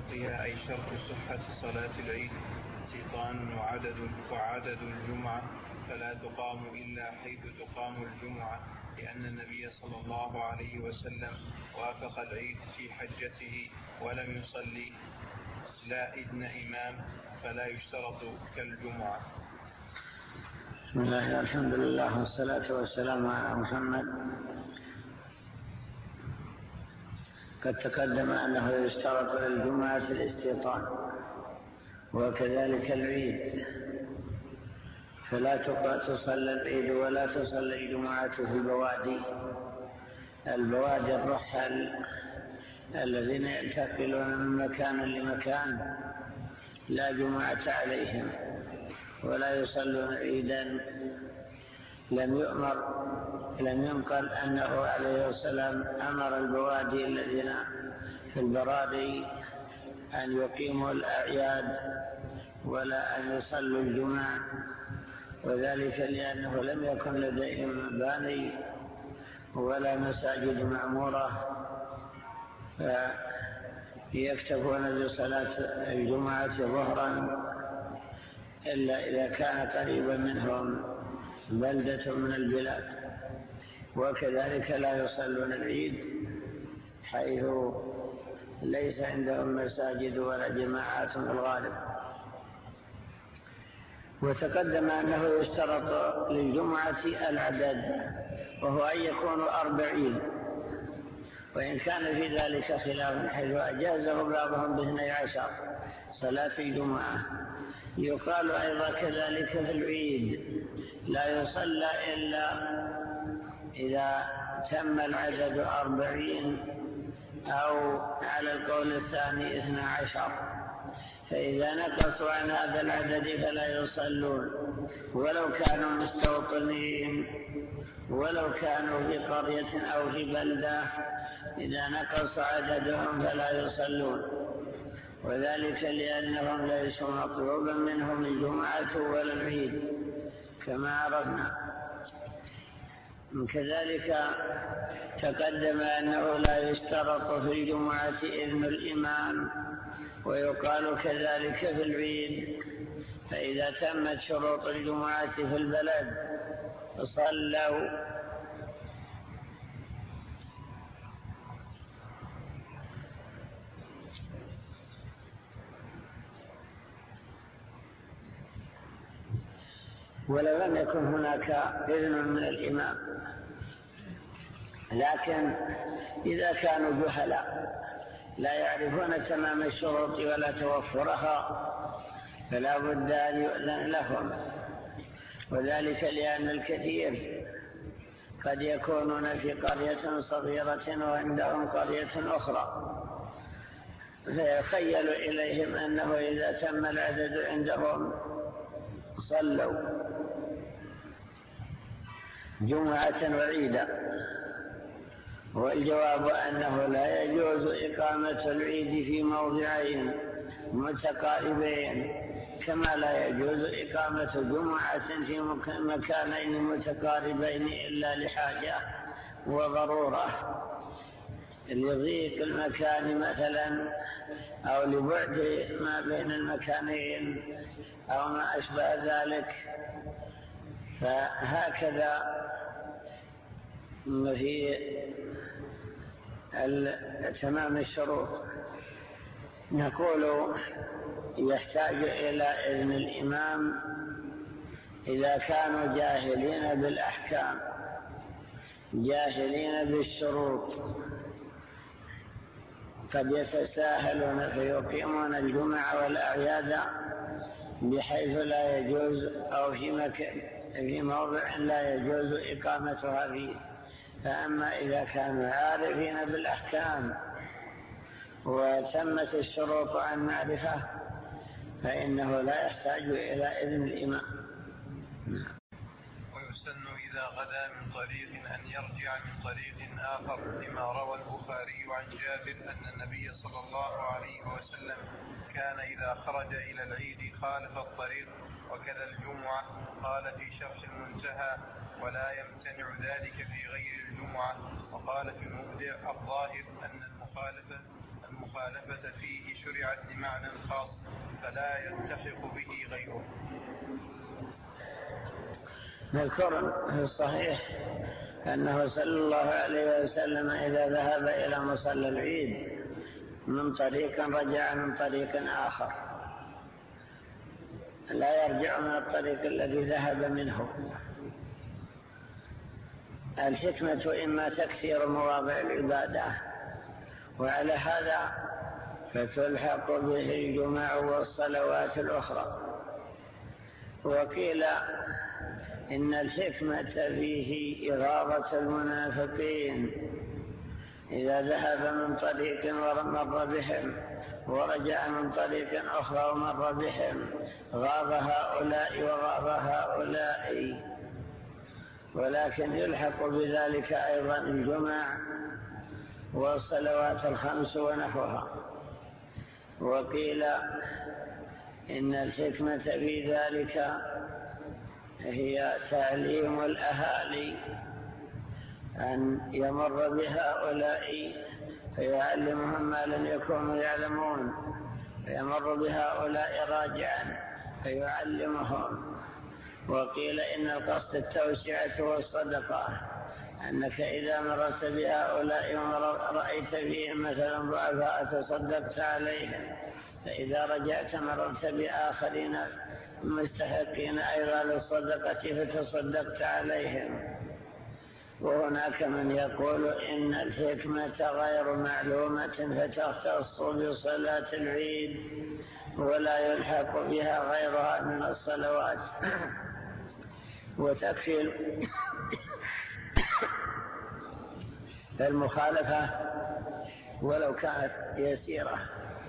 شرطها أي شرط صحة صلاة العيد استيطان وعدد الجمعة، فلا تقام إلا حيث تقام الجمعة، لأن النبي صلى الله عليه وسلم وافق العيد في حجته ولم يصلي لا إذن إمام، فلا يشترط كالجمعة. بسم الله الحمد لله والصلاة والسلام على محمد. قد تقدم أنه يشترط للجمعة الاستيطان وكذلك العيد، فلا تصلى العيد ولا تصلى الجمعة في البوادي الرحل الذين ينتقلون من مكان لمكان لا جمعة عليهم ولا يصلون عيدا. لم ينقل أنه عليه السلام أمر البوادي الذين في البراري أن يقيموا الأعياد ولا أن يصلوا الجمعة، وذلك لأنه لم يكن لديهم مباني ولا مساجد معمورة فيكتفون بصلاة الجمعة ظهرا، إلا إذا كان قريبا منهم بلدة من البلاد. وكذلك لا يصلون العيد حيث ليس عندهم مساجد ولا جماعات في الغالب. وتقدم أنه يشترط للجمعة العدد، وهو أن يكونوا 40، وإن كان في ذلك خلاف حيث أجازه بعضهم ب12 صلاة الجمعة. يقال أيضا كذلك في العيد لا يصلى إلا إذا تم العدد 40 أو على القول الثاني 12، فإذا نقصوا عن هذا العدد فلا يصلون ولو كانوا مستوطنين ولو كانوا في قرية أو في بلدة. إذا نقص عددهم فلا يصلون، وذلك لأنهم ليسوا مطلوبا منهم الجمعة ولا العيد كما عرفنا. كذلك تقدم أنه لا يشترط في الجمعة إذن الإمام، ويقال كذلك في العيد، فإذا تمت شروط الجمعة في البلد صلوا. ولو لم يكن هناك إذن من الإمام، لكن إذا كانوا جهلاء لا يعرفون تمام الشروط ولا توفرها فلا بد أن يؤذن لهم، وذلك لأن الكثير قد يكونون في قرية صغيرة وعندهم قرية أخرى، فيخيل إليهم أنه إذا تم العدد عندهم صلوا جمعة وعيدا. والجواب أنه لا يجوز إقامة العيد في موضعين متقاربين، كما لا يجوز إقامة جمعة في مكانين متقاربين إلا لحاجة وضرورة، لضيق المكان مثلا أو لبعد ما بين المكانين أو ما أشبه ذلك. فهكذا في تمام الشروط نقول يحتاج إلى إذن الإمام إذا كانوا جاهلين بالأحكام جاهلين بالشروط، قد يتساهلون فيقيمون الجمعة والأعياد بحيث لا يجوز أو في موضع لا يجوز إقامتها فيه. فأما إذا كانوا عارفين بالأحكام وتمت الشروط عن معرفة فإنه لا يحتاج إلى إذن الإمام. ويسن إذا غدا من طريق أن يرجع من طريق آخر، لما روى البخاري عن جابر أن النبي صلى الله عليه وسلم كان إذا خرج إلى العيد خالف الطريق، وكذا الجمعة. قال في شرح المنتهى: ولا يمتنع ذلك في غير الجمعة. وقال في المبدع: الظاهر أن المخالفة فيه شرع الشريعة معنى خاص فلا يلتحق به غيره. مذكور في الصحيح أنه صلى الله عليه وسلم إذا ذهب إلى مصلى العيد من طريق رجع من طريق آخر، لا يرجع من الطريق الذي ذهب منه. الحكمة إما تكثير مواضع العبادة، وعلى هذا فتلحق به الجمع والصلوات الأخرى. وقيل إن الحكمة فيه إغاظة المنافقين، إذا ذهب من طريق ومر بهم ورجع من طريق أخرى ومر بهم غاب هؤلاء وغاب هؤلاء. ولكن يلحق بذلك أيضا الجمع والصلوات الخمس ونحوها. وقيل إن الحكمة في ذلك هي تعليم الأهالي، أن يمر بهؤلاء فيعلمهم ما لم يكونوا يعلمون، فيمر بهؤلاء راجعا فيعلمهم. وقيل إن القصد التوسعة والصدقة، أنك إذا مررت بهؤلاء ورأيت فيهم مثلا ضعفاء تصدقت عليهم، فإذا رجعت مررت بآخرين مستحقين أيضا للصدقة فتصدقت عليهم. وهناك من يقول إن الحكمة غير معلومة فتختص بصلاة العيد ولا يلحق بها غيرها من الصلوات، وتكفي المخالفة ولو كانت يسيرة.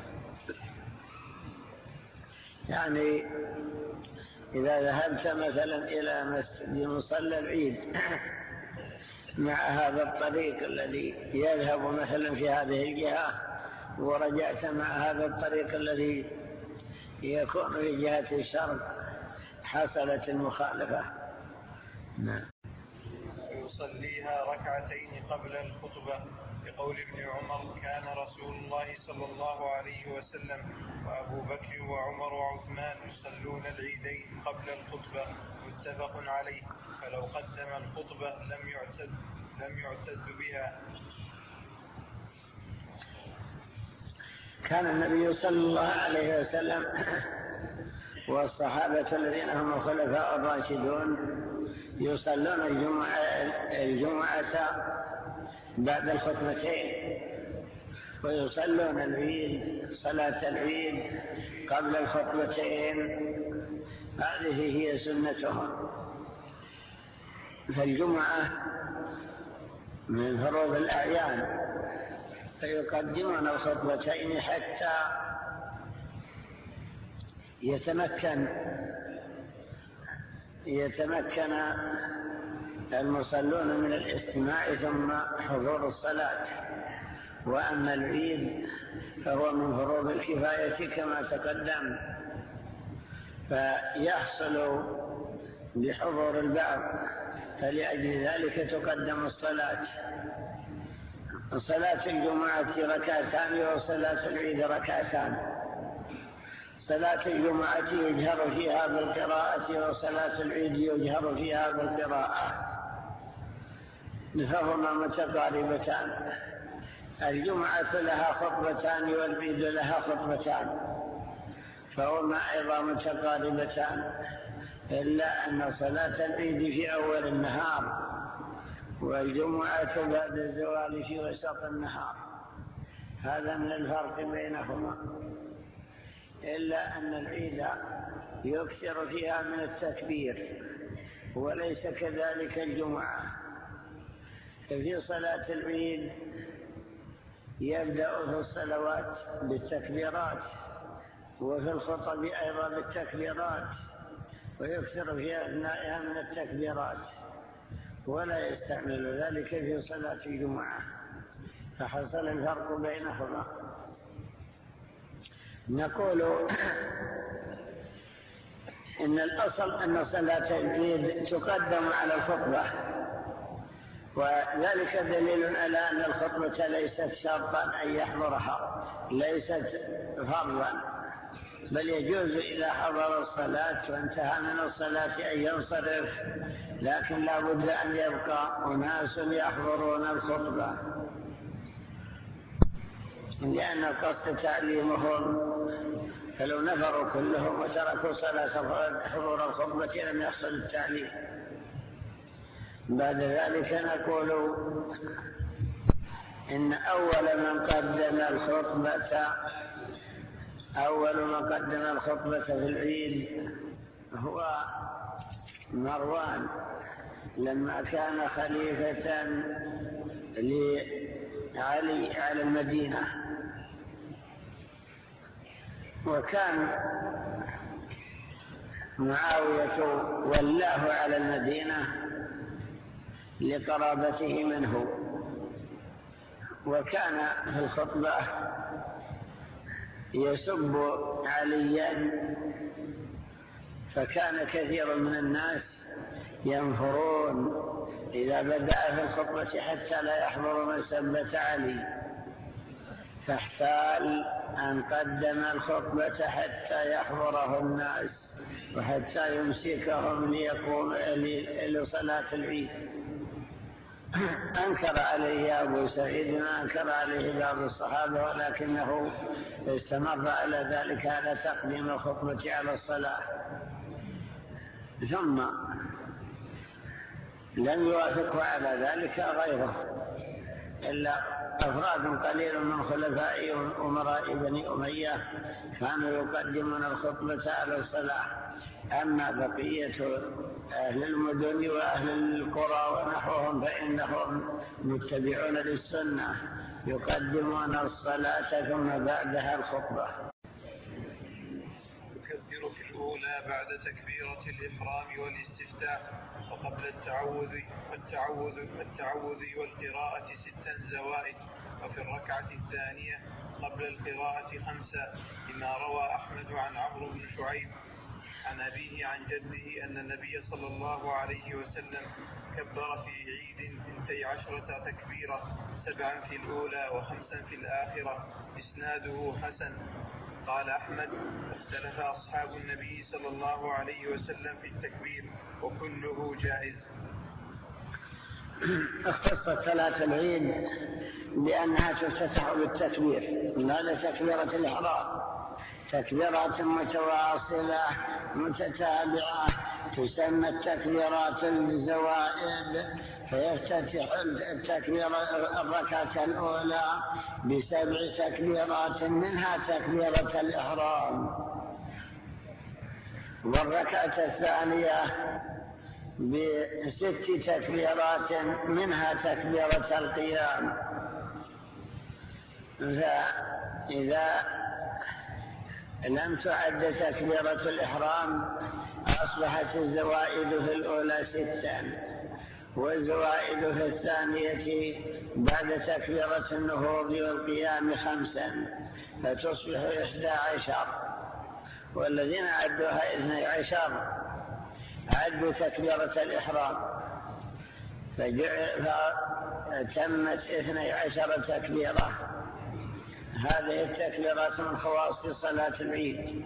يعني إذا ذهبت مثلا إلى مصلى العيد مع هذا الطريق الذي يذهب مثلا في هذه الجهة، ورجعت مع هذا الطريق الذي يكون في جهة الشرق، حصلت المخالفة. نعم. يصليها ركعتين قبل الخطبة، بقول ابن عمر: كان رسول الله صلى الله عليه وسلم وأبو بكر وعمر وعثمان يصلون العيدين قبل الخطبة، متفق عليه. فلو قدم الخطبة لم يعتد بها. كان النبي صلى الله عليه وسلم والصحابة الذين هم الخلفاء الراشدون يصلون الجمعة بعد الخطبتين، ويصلون العيد صلاة العيد قبل الخطبتين. هذه هي سنتهم. فالجمعة من فروض الأعيان، فيقدمون الخطبتين حتى يتمكن المصلون من الاستماع ثم حضور الصلاة. وأما العيد فهو من فروض الكفاية كما تقدم، فيحصل بحضور البعض، فلأجل ذلك تقدم الصلاة. صلاة الجمعة ركعتان وصلاة العيد ركعتان. صلاة الجمعة يجهر فيها بالقراءة، وصلاة العيد يجهر فيها بالقراءة، فهما متقاربتان. الجمعة لها خطبتان والعيد لها خطبتان، فهما أيضا متقاربتان، إلا أن صلاة العيد في أول النهار والجمعة بعد الزوال في وسط النهار. هذا من الفرق بينهما، إلا أن العيد يكثر فيها من التكبير، وليس كذلك الجمعة. ففي صلاة العيد يبدأ في الصلوات بالتكبيرات، وفي الخطب أيضا بالتكبيرات، ويكثر في أثنائها من التكبيرات، ولا يستعمل ذلك في صلاة الجمعة، فحصل الفرق بينهما. نقول إن الأصل أن صلاة العيد تقدم على الخطبة، وذلك دليل على أن الخطبة ليست شرطا أن يحضرها، ليست فرضا، بل يجوز إذا حضر الصلاة وانتهى من الصلاة أن ينصرف، لكن لا بد أن يبقى أناس يحضرون الخطبة، لأن القصد تعليمهم، فلو نفروا كلهم وتركوا صلاة حضور الخطبة لم يحصل التعليم. بعد ذلك نقول إن أول من قدم الخطبة في العيد هو مروان لما كان خليفة لعلي على المدينة، وكان معاوية ولاه على المدينة لقرابته منه، وكان في الخطبة يسب عليا، فكان كثير من الناس ينفرون إذا بدأ في الخطبة حتى لا يحضرون سبة علي، فاحتال أن قدم الخطبة حتى يحضره الناس وحتى يمسكهم لصلاة العيد. أنكر عليه أبو سعيد ما أنكر عليه بعض الصحابة، ولكنه استمر على ذلك على تقديم الخطبة على الصلاة. ثم لم يوافقه على ذلك غيره إلا أفراد قليل من خلفاء أمراء بني أمية كانوا يقدمون الخطبة على الصلاة، أما بقية أهل المدن وأهل القرى ونحوهم فإنهم متبعون للسنة يقدمون الصلاة ثم بعدها الخطبة. يكبر في الأولى بعد تكبيرة الإحرام والاستفتاح، وقبل التعوذ والقراءة 6 زوائد، وفي الركعة الثانية قبل القراءة 5، لما روى أحمد عن عمرو بن شعيب عن أبيه عن جده أن النبي صلى الله عليه وسلم كبر في عيد 12 تكبيرة، 7 في الأولى و5 في الآخرة، إسناده حسن. قال أحمد: اختلف أصحاب النبي صلى الله عليه وسلم في التكبير وكله جائز. اختصت صلاة العيد بأنها تفتتح بالتكبير، هذا تكبيرة الإحرام، تكبيرات متواصلة متتابعة تسمى التكبيرات الزوائد، فيفتتح الركعة الأولى ب7 تكبيرات منها تكبيرة الإحرام، والركعة الثانية ب6 تكبيرات منها تكبيرة القيام. فإذا لم تعد تكبيرة الإحرام أصبحت الزوائد في الأولى 6، والزوائد في الثانية بعد تكبيرة النهوض والقيام 5، فتصبح 11، والذين عدوها 12 عدوا تكبيرة الإحرام، فتمت 12 تكبيرة. هذه التكبيرات من خواص صلاة العيد،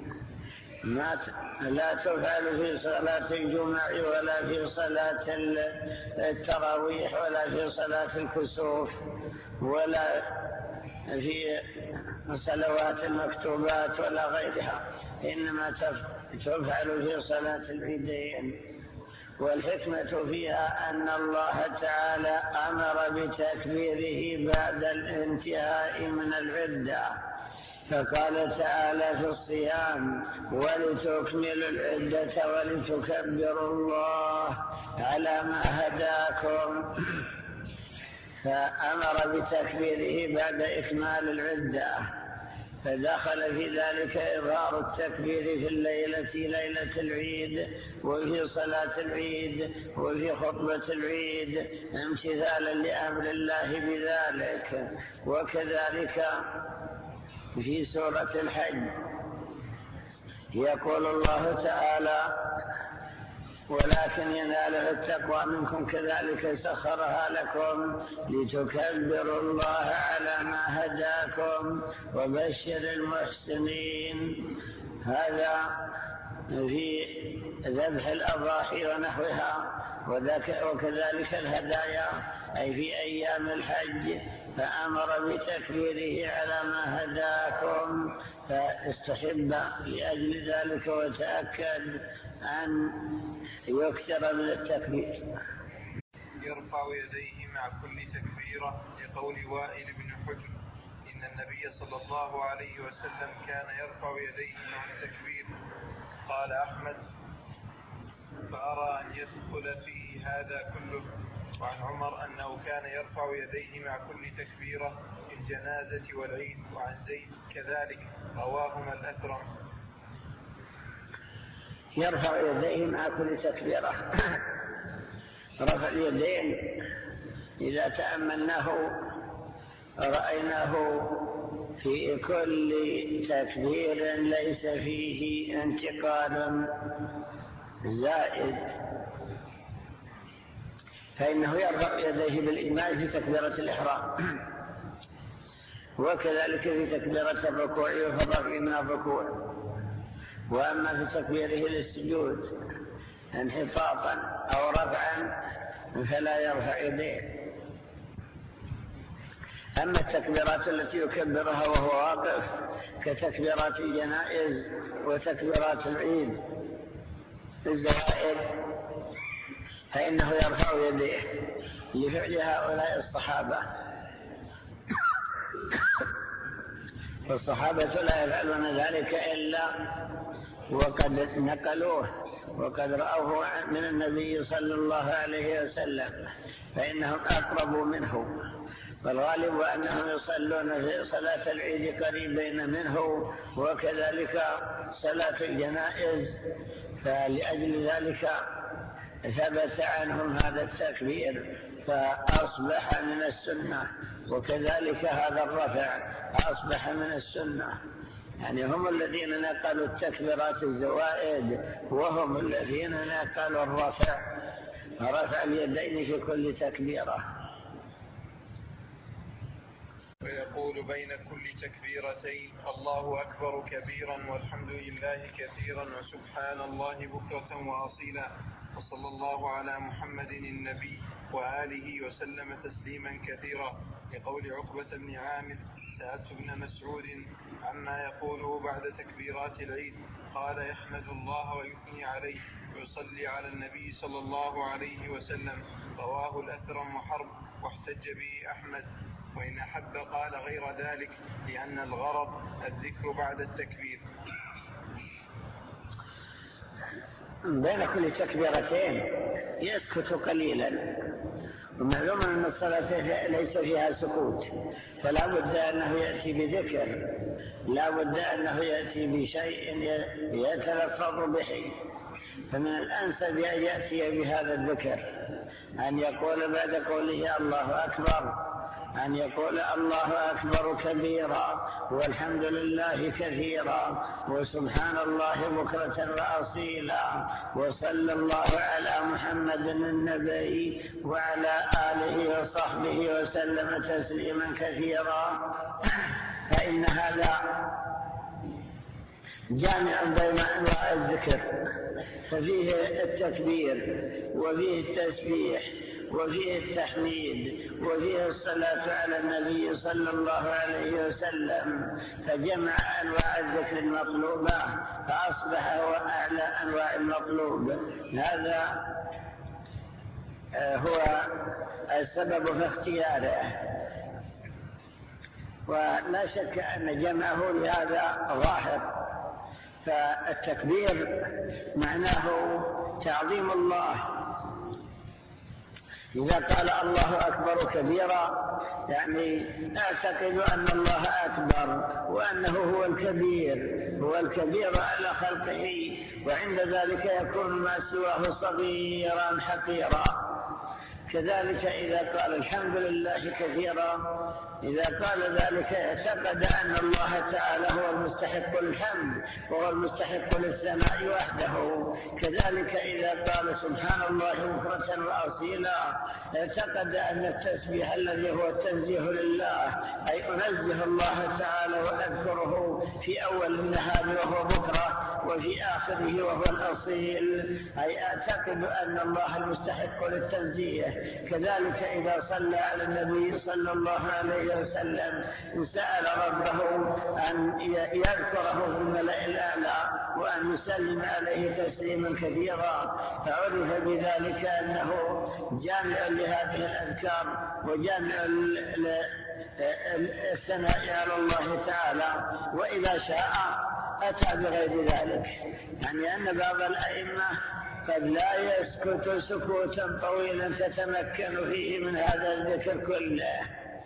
لا تفعل في صلاة الجمعة ولا في صلاة التراويح ولا في صلاة الكسوف ولا في صلوات المكتوبات ولا غيرها، إنما تفعل في صلاة العيدين. والحكمة فيها أن الله تعالى أمر بتكبيره بعد الانتهاء من العدة، فقال تعالى في الصيام: ولتكملوا العدة ولتكبروا الله على ما هداكم، فأمر بتكبيره بعد إكمال العدة، فدخل في ذلك إظهار التكبير في ليلة العيد وفي صلاة العيد وفي خطبة العيد امتثالا لأمر الله بذلك. وكذلك في سورة الحج يقول الله تعالى: ولكن يناله التقوى منكم كذلك سخرها لكم لتكبروا الله على ما هداكم وبشر المحسنين. هذا في ذبح الأضاحي ونحوها. وكذلك الهدايا أي في أيام الحج، فأمر بتكبيره على ما هداكم، فاستحب لأجل ذلك وتأكد أن يكثر من التكبير. يرفع يديه مع كل تكبيرة لقول وائل بن حجر إن النبي صلى الله عليه وسلم كان يرفع يديه مع التكبير. قال أحمد: فأرى أن يدخل فيه هذا كله. وعن عمر أنه كان يرفع يديه مع كل تكبيرة في الجنازة والعيد. وعن زيد كذلك، رواهما الأثرم. يرفع يديه مع كل تكبيرة. رفع اليدين إذا تأملناه رأيناه في كل تكبير ليس فيه انتقال زائد، فإنه يرفع يديه بالإجماع في تكبيرة الإحرام، وكذلك في تكبيرة الركوع وفي الرفع من الركوع. وأما في تكبيره للسجود انحطاطا أو رفعا فلا يرفع يديه. أما التكبيرات التي يكبرها وهو واقف كتكبيرات الجنائز وتكبيرات العيد الزوائد فإنه يرفع يديه لفعل هؤلاء الصحابة. والصحابة لا يفعلون ذلك إلا وقد نقلوه وقد رأوه من النبي صلى الله عليه وسلم، فإنهم أقربوا منه. والغالب أنهم يصلون في صلاة العيد قريبين منه، وكذلك صلاة الجنائز، فلأجل ذلك ثبت عنهم هذا التكبير فأصبح من السنة. وكذلك هذا الرفع أصبح من السنة، يعني هم الذين نقلوا التكبيرات الزوائد وهم الذين نقلوا رفع اليدين في كل تكبيرة. ويقول بين كل تكبيرتين: الله أكبر كبيرا والحمد لله كثيرا وسبحان الله بكرة وأصيلا، وصلى الله على محمد النبي وآله وسلم تسليما كثيرا. لقول عقبة بن عامر: سألت ابن مسعود عما يقوله بعد تكبيرات العيد، قال: يحمد الله ويثني عليه ويصلي على النبي صلى الله عليه وسلم. رواه الأثرم وحرب، واحتج به أحمد. وإن أحب قال غير ذلك، لأن الغرض الذكر بعد التكبير. بين كل تكبيرتين يسكت قليلا، ومعلوم أن الصلاة ليس فيها سكوت، فلا بد أنه يأتي بذكر، لا بد أنه يأتي بشيء يتلفظ به. فمن الأنسب أن يأتي بهذا الذكر، أن يقول بعد قوله الله أكبر أن يقول الله أكبر كبيرا والحمد لله كثيرا وسبحان الله بكرة وأصيلا، وصلى الله على محمد النبي وعلى آله وصحبه وسلم تسليما كثيرا. فإن هذا جامع بين أنواع الذكر، ففيه التكبير وفيه التسبيح وفيه التحميد وفيه الصلاة على النبي صلى الله عليه وسلم، فجمع أنواع الذكر المطلوبة فأصبح هو أعلى أنواع المطلوب. هذا هو السبب في اختياره، ولا شك أن جمعه لهذا ظاهر. فالتكبير معناه تعظيم الله. إذا قال الله أكبر كبيرا يعني أعتقد أن الله أكبر وأنه هو الكبير على خلقه، وعند ذلك يكون ما سواه صغيرا حقيرا. كذلك إذا قال الحمد لله كثيرا، إذا قال ذلك اعتقد أن الله تعالى هو المستحق للحمد وهو المستحق للثناء وحده. كذلك إذا قال سبحان الله بكرة وأصيلا اعتقد أن التسبيح الذي هو التنزيه لله، أي أنزه الله تعالى وأذكره في أول النهار وهو بكرة وفي آخره وهو الأصيل، أي أعتقد أن الله المستحق للتنزيه. كذلك إذا صلى على النبي صلى الله عليه وسلم سأل ربه أن يذكره في الملأ الأعلى وأن يسلم عليه تسليما كثيرا، فعرف بذلك أنه جامع لهذه الأذكار وجامع الثناء على الله تعالى. وإذا شاء أتى بغير ذلك، يعني أن بعض الأئمة قد لا يسكت سكوتا طويلا تتمكن فيه من هذا الذكر كله،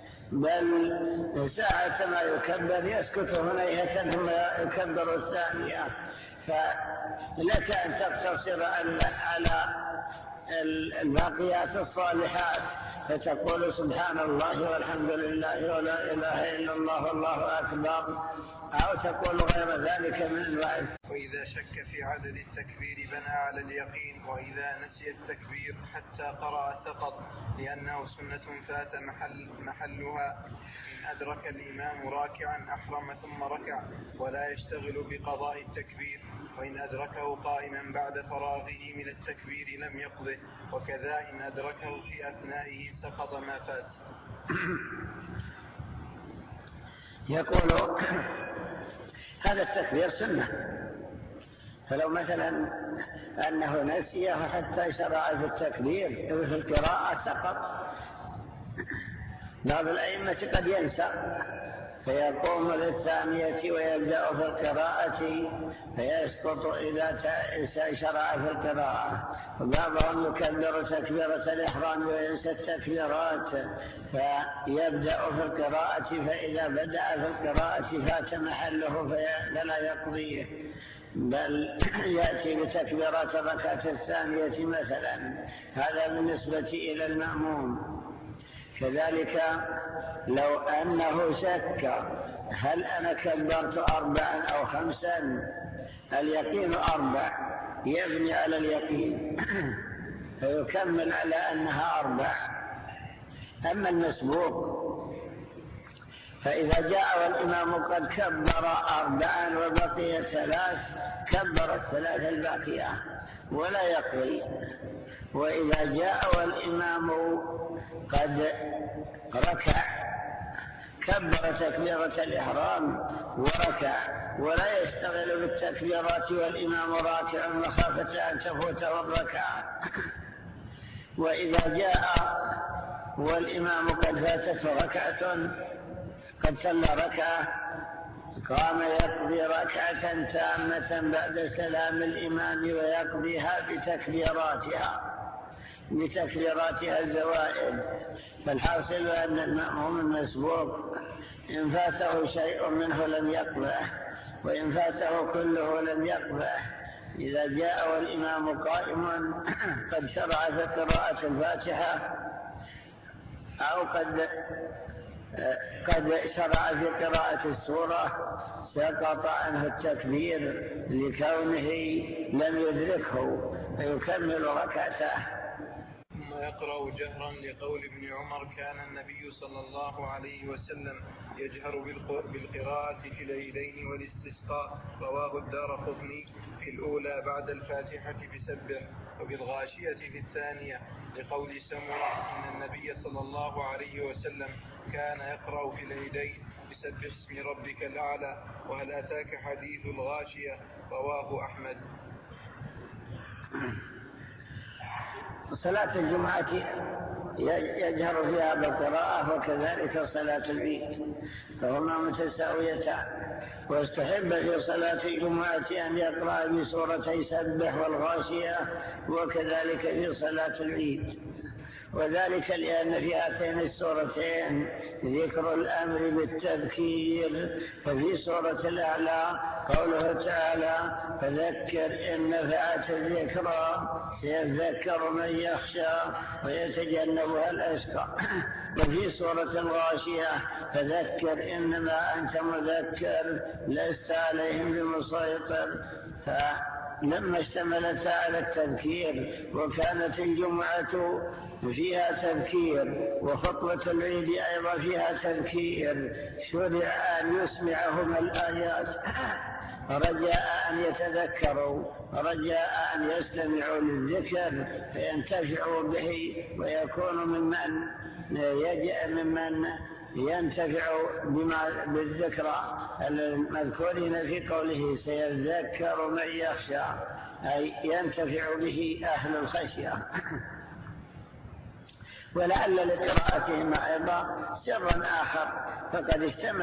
بل ساعة ما يكبر يسكت هنيهة ثم يكبر الثانية. فلك أن تقتصر على الباقيات الصالحات فتقول سبحان الله والحمد لله ولا إله إلا الله والله أكبر، أو تقول غير ذلك من الوعد. وإذا شك في عدد التكبير بنى على اليقين، وإذا نسي التكبير حتى قرأ سقط، لأنه سنة فات محلها. إن أدرك الإمام راكعا أحرم ثم ركع ولا يشتغل بقضاء التكبير، وإن أدركه قائما بعد فراغه من التكبير لم يقضه، وكذا إن أدركه في أثنائه سقط ما فات. يقول هذا التكبير سنة، فلو مثلا أنه نسيه حتى شرع في التكبير في القراءة سقط. بعض الأئمة قد ينسى فيقوم للثانية ويبدأ في القراءة فيسقط إذا شرع في القراءة، وبعضهم يكبر تكبيرة الإحرام وينسى التكبيرات فيبدأ في القراءة، فإذا بدأ في القراءة فات محله فلا يقضيه، بل يأتي بتكبيرات الركعة الثانية مثلا. هذا بالنسبة إلى المأموم. كذلك لو أنه شك هل أنا كبرت 4 أو 5، اليقين 4 يبني على اليقين فيكمل على أنها 4. أما المسبوق فإذا جاء والإمام قد كبر 4 وبقي 3 كبر ال3 الباقية ولا يقضي. وإذا جاء والإمام قد ركع كبر تكبيرة الإحرام وركع ولا يشتغل بالتكبيرات والإمام راكع مخافة أن تفوته الركعة. وإذا جاء والإمام قد فاتته ركعة قد صلى ركعة قام يقضي ركعة تامة بعد سلام الإمام ويقضيها بتكبيراتها الزوائد. فالحاصل أن المأموم المسبوق إن فاته شيء منه لم يقضه، وإن فاته كله لم يقضه. إذا جاء والإمام قائم قد شرع في قراءة الفاتحة أو قد شرع في قراءة السورة سقط عنه التكبير لكونه لم يدركه فيكمل ركعته. ثم يقرأ جهرا لقول ابن عمر كان النبي صلى الله عليه وسلم يجهر بالقراءة في العيدين والاستسقاء، رواه الدارقطني في الأولى بعد الفاتحة بسبح، وبالغاشية في الثانية لقول سمرة إن النبي صلى الله عليه وسلم كان يقرأ في العيدين بسبح اسم ربك الأعلى، وهل أتاك حديث الغاشية، رواه أحمد. صلاة الجمعة يجهر فيها بالقراءة وكذلك صلاة العيد، فهما متساويتان. واستحب في صلاة الجمعة أن يقرأ بسورتي سبح والغاشية، وكذلك في صلاة العيد. وذلك لأن في هاتين السورتين ذكر الأمر بالتذكير. ففي سورة الأعلى قوله تعالى: فذكر إن نفعت الذكرى سيذكر من يخشى ويتجنبها الأشقى. وفي سورة الغاشية: فذكر إنما أنت مذكر لست عليهم بمسيطر. لما اشتملت على التذكير وكانت الجمعة فيها تذكير وخطبة العيد أيضا فيها تذكير، شرع أن يسمعهم الآيات رجاء أن يتذكروا، رجاء أن يستمعوا للذكر فينتفعوا به ويكونوا ممن ينتفع بالذكرى المذكورين في قوله: سيذكر من يخشى، أي ينتفع به أهل الخشية. ولعل لقراءتهما أيضا سرا آخر، فقد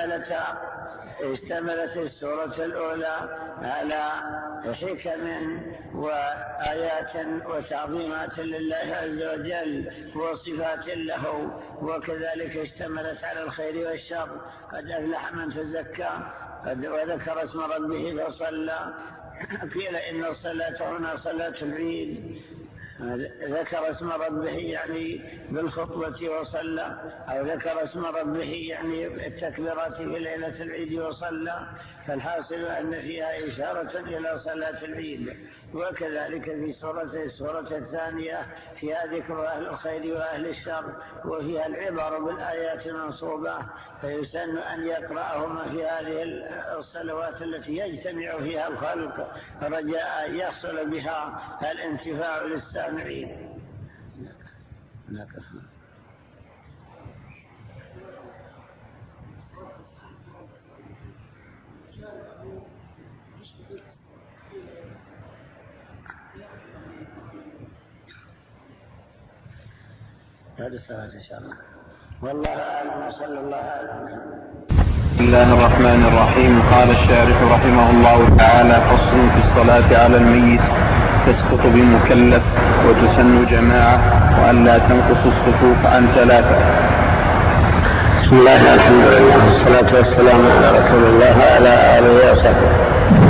اشتملت السورة الأولى على حكم وآيات وتعظيمات لله عز وجل وصفات له، وكذلك اشتملت على الخير والشر: قد أفلح من تزكى وذكر اسم ربه فصلى. قيل إن الصلاة هنا صلاة العيد، ذكر اسم ربه يعني بالخطبة وصلى، أو ذكر اسم ربه يعني التكبيرات في ليلة العيد وصلى، فالحاصل أن فيها إشارة إلى صلاة العيد. وكذلك في السورة الثانية فيها ذكر أهل الخير وأهل الشر، وفيها العبر بالآيات المنصوبة، فيسن أن يقرأهما في هذه الصلوات التي يجتمع فيها الخلق رجاء يحصل بها الانتفاع للسامعين. هذه الصلاة إن شاء الله، والله أعلم. صلى الله عليه وسلم. بسم الله الرحمن الرحيم. قال الشارح رحمه الله تعالى: فصل في الصلاة على الميت، تسقط بمكلف وتسن جماعة، وأن لا تنقص الصفوف عن 3. بسم الله الحمد لله والصلاة والسلام على رسول الله وعلى آله وصحبه.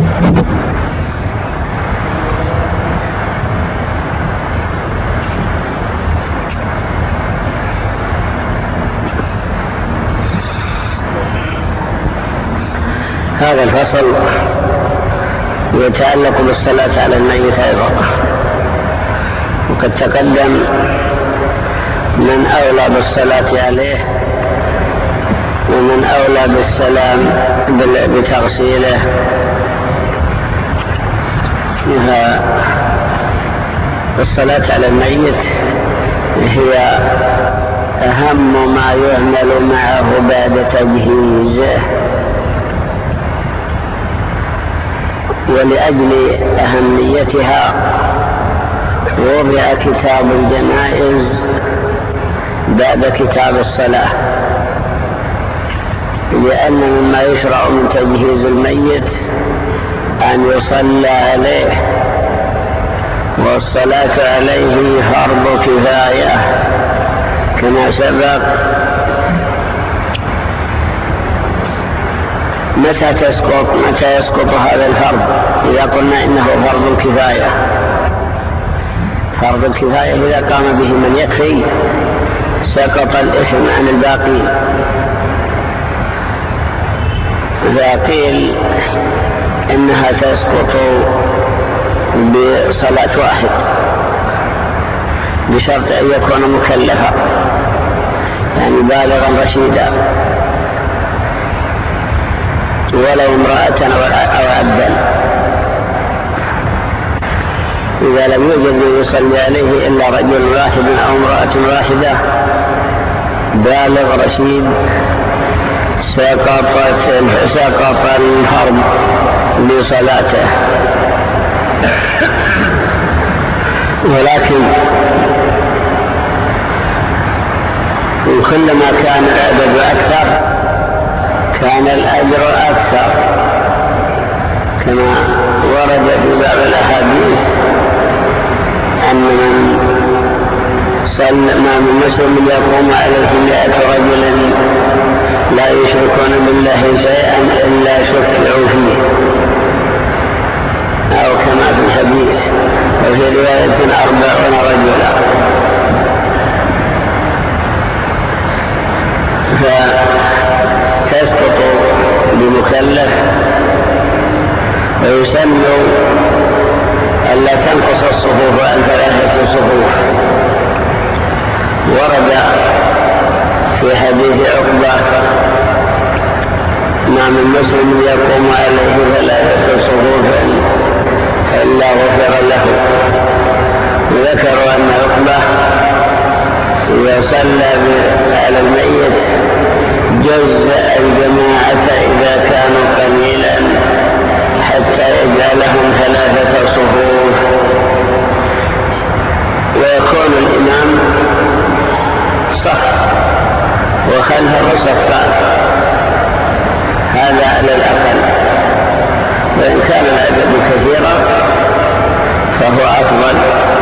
هذا الفصل يتعلق بالصلاة على الميت أيضا، وقد تقدم من أولى بالصلاة عليه ومن أولى بالسلام بتغسيله. الصلاة على الميت هي أهم ما يعمل معه بعد تجهيزه، ولأجل أهميتها وضع كتاب الجنائز بعد كتاب الصلاة، لأن مما يشرع من تجهيز الميت أن يصلى عليه، والصلاة عليه فرض كفاية كما سبق. متى يسقط هذا الفرض؟ إذا قلنا إنه فرض الكفاية. فرض الكفاية إذا قام به من يكفي سقط الإثم عن الباقين. فقيل إنها تسقط بصلاة واحد بشرط أن يكون مكلفا، يعني بالغا رشيدا، ولو امرأة أو عبدا. إذا لم يوجد من يصلي عليه إلا رجل واحد أو امرأة واحدة بالغ رشيد سقط الفرض بصلاته. ولكن كلما كان العدد أكثر كان الأجر أكثر، كما ورد في بعض الأحاديث أن من ما من مسلم يقوم عليه 100 رجل لا يشركون بالله شيئا إلا شفعوا فيه، أو كما في الحديث، وفي رواية 40 رجلا. فتسقط بمكلف، ويسن ألا تنقص الصفوف عن 3 صفوف. ورد في حديث عقبة ما من مسلم يقوم عليه 3 صفوف إلا غفر له. وذكروا أن عقبة إذا صلى على الميت جزأ الجماعة إذا كانوا قليلا حتى يجعلهم 3 صفوف، ويكون الإمام صف وخلفه صفان، هذا على الأقل. وإن كان العدد كثيرا فهو أفضل.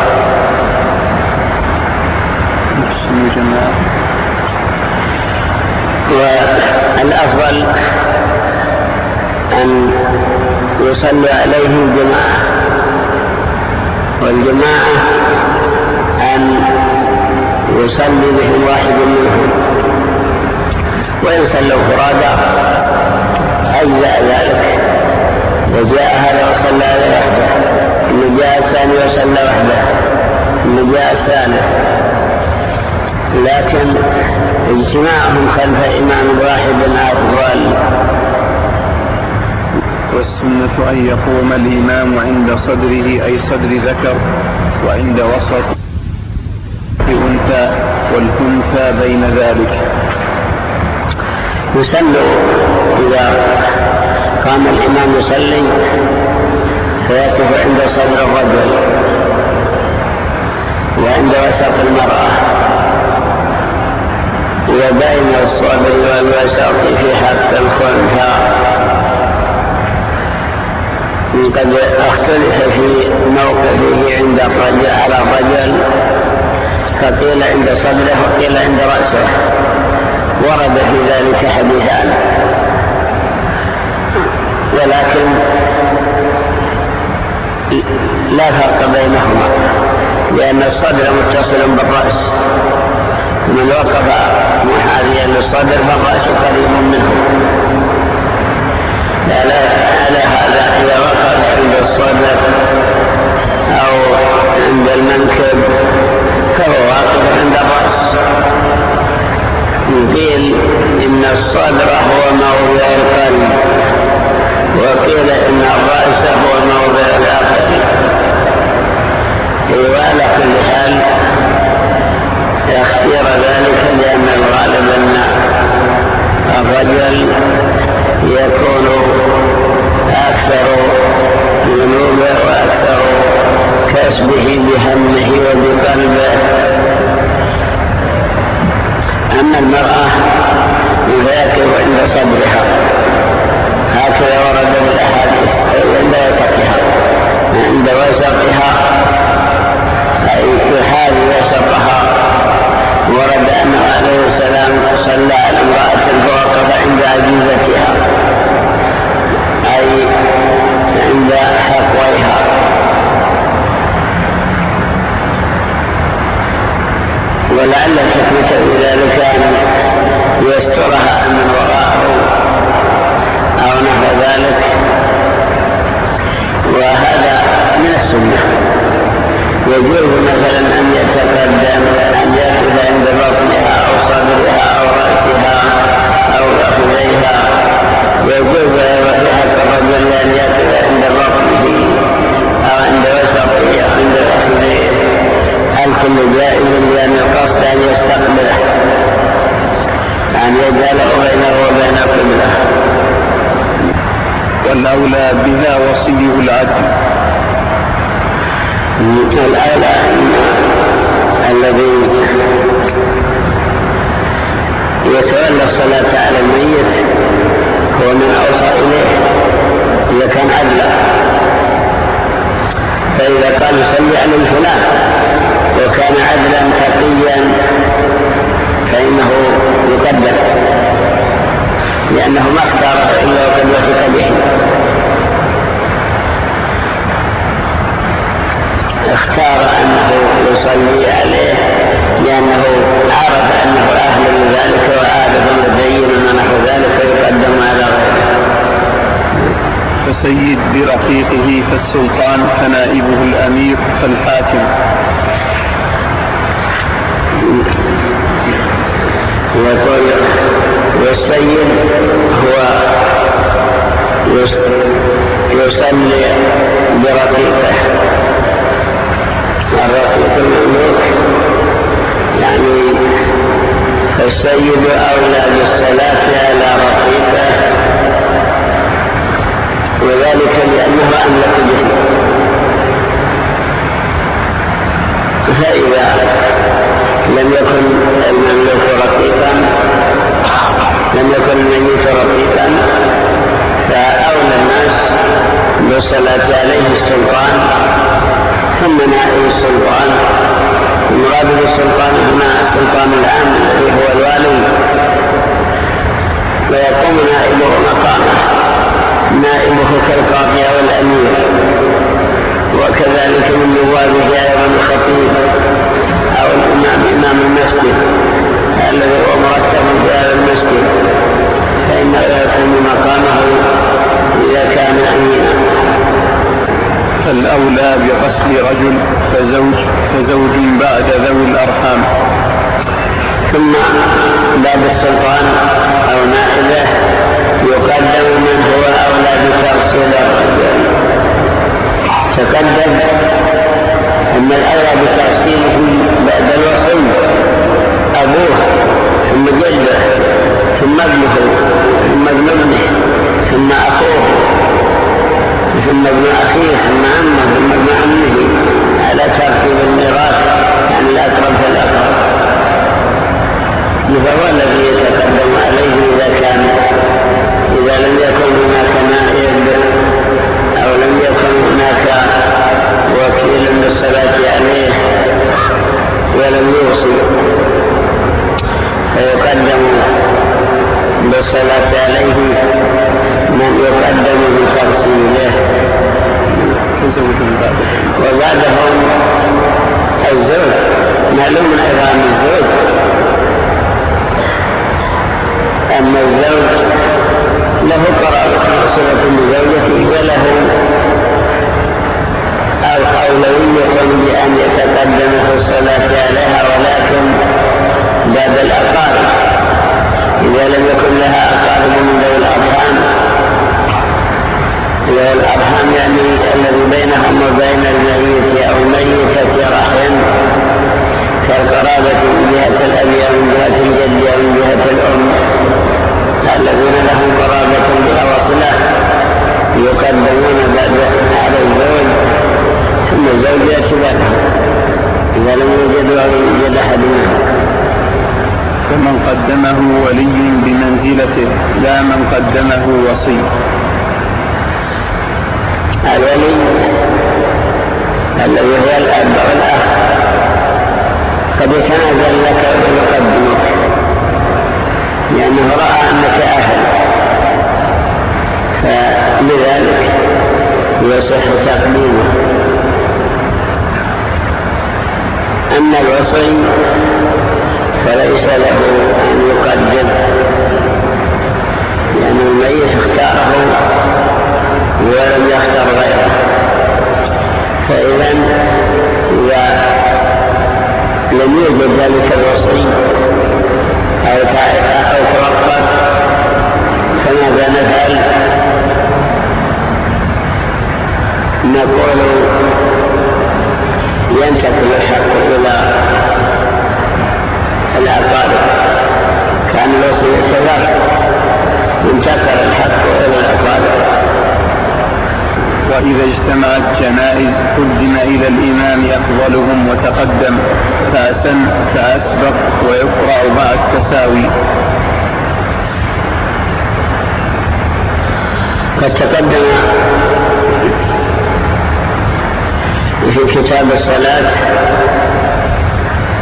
والأفضل أن يصلي عليهم جماعة، والجماعة أن يصلي بهم واحد منهم، وإن صلوا فرادى أجزاء ذلك. وجاء هذا وصلى على وحده، اللي جاء الثاني وصلى وحده، اللي جاء الثالث. لكن اجتماعهم خلف إمام واحد أفضل. والسنة أن يقوم الإمام عند صدره أي صدر ذكر، وعند وسط أنثى، والأنثى بين ذلك. يسن إذا قام الإمام يصلي فيقف عند صدر الرجل وعند وسط المرأة وبين الصدر والوسط في حق الخنثى. قد اختلف في موقفه عند الرجل على الرجل، فقيل عند صدره وقيل عند رأسه، ورد في ذلك حديثان، ولكن لا فرق بينهما، لأن الصدر متصل بالرأس، من وقف محاذيا للصدر فالرأس قريب منه. على هذا إذا وقف عند الصدر أو عند المنكب فهو واقف عند الرأس. قيل إن الصدر هو موضع القلب، وقيل إن الرأس هو موضع العقل. وعلى كل حال يختير ذلك، لأن الغالب أن الرجل يكون أكثر ذنوبه وأكثر كسبه بهمه وبقلبه. أما المرأة يذاكر عند صدرها، هكذا ورد بالأحاديث، عند وسطها، عند وسطها أي تحاذي وسطها. ورد أنه عليه السلام صلى على امرأة فوقف عند عجيزتها أي عند حقويها. ولعل الحكمة في ذلك أن يسترها من وراءه أو نحو ذلك، وهذا من السنة. يجوز مثلا أن يتقدم، أن يأخذ عند بطنها أو صدرها أو رأسها أو فخذيها. يجوز في حق الرجل أن يأخذ عند بطنه أو عند وسطه أو عند فخذيه. الكل جائز، لأن القصد أن يستقبله، أن يجعله بينه وبين قبله. والأولى بها وصيه العدل. الأولى الذي يتولى الصلاة على الميت هو من أوصى إليه إذا كان عدلا. فإذا قال صلي على الفلان وكان عدلا تقيا لأنه ما اختاره إلا وقد وثق به. اختار أنه يصلي عليه لأنه عرف أنه أهل لذلك وعارف مبين ونحو ذلك فيقدم على غيره. فسيد برفيقه فالسلطان فنائبه الأمير فالحاكم. يقول والسيد هو يصلي برفيقه. الرفيق المملوك يعني السيد أولى بالصلاة على رفيقه، وذلك لأنه أملك به. فإذا لم يكن المملوك رفيقا لم يكن الميت رفيقا فأولى الناس بالصلاة عليه السلطان ثم نائب السلطان. المراد بالسلطان هنا السلطان العام الذي هو الوالي، ويقوم نائبه مقامه، نائبه كالقاضي أو الأمير، وكذلك من نوابه أيضا الخطيب أو الإمام إمام المسجد الذي هو مرتب في هذا المسجد، فإنه يقوم مقامه إذا كان أمينا. فالأولى بغسل رجل فزوج بعد ذوي الأرحام. ثم بعد السلطان أو نائبه يقدم من هو أولى بتغسيل الرجل. تقدم أن الأولى بتغسيله بعد الوصي أبوه ثم جده ثم ابنه ثم ابن ابنه ثم أخوه ثم ابن أخيه ثم عمه ثم ابن عمه على ترتيب الميراث، يعني الأقرب فالأقرب. فهو الذي يتقدم عليه إذا لم يكن هناك نائب أو لم يكن هناك وكيل بالصلاة عليه ولم يوصي، فيقدم بالصلاة عليه من يقدم بتغسيله. وبعدهم الزوج معلوم عظام الزوج، أما الزوج له قرابة صلة بزوجته وله أولوية بأن يتقدم في الصلاة عليها، ولكن بعد الأقارب إذا لم يكن لها أقارب من ذوي الأرحام. ذوي الأرحام يعني الذي بينهم وبين الميت أو الميتة رحم، كالقرابة من جهة الأب أو من جهة الجد أو من جهة الأم، الذين لهم قرابة بها وصلة يقدمون بعد على الزوج ثم الزوج يأتي بعده إذا لم يوجد أو يوجد أحد منهم. فمن قدمه ولي بمنزلته لا من قدمه وصي. الولي الذي هو الأب والأخ قد يتنازل لك ويقدمك لأنه رأى أنك أهل، فلذلك يصح تقديمه. أما الوصي فليس له أن يقدم لأن الميت اختاره ولم يختار غيره، فإذا لم يوجد ذلك الوصي أو توقف فماذا نفعل؟ نقول ينتقل الحق إلى الأقارب، كان الوصي يتذر ينتقل الحق إلى الأقارب. وإذا اجتمعت جنائز قدم إلى الإمام أفضلهم وتقدم، فأسن فأسبق ويقرأ مع التساوي. قد تقدم في كتاب الصلاة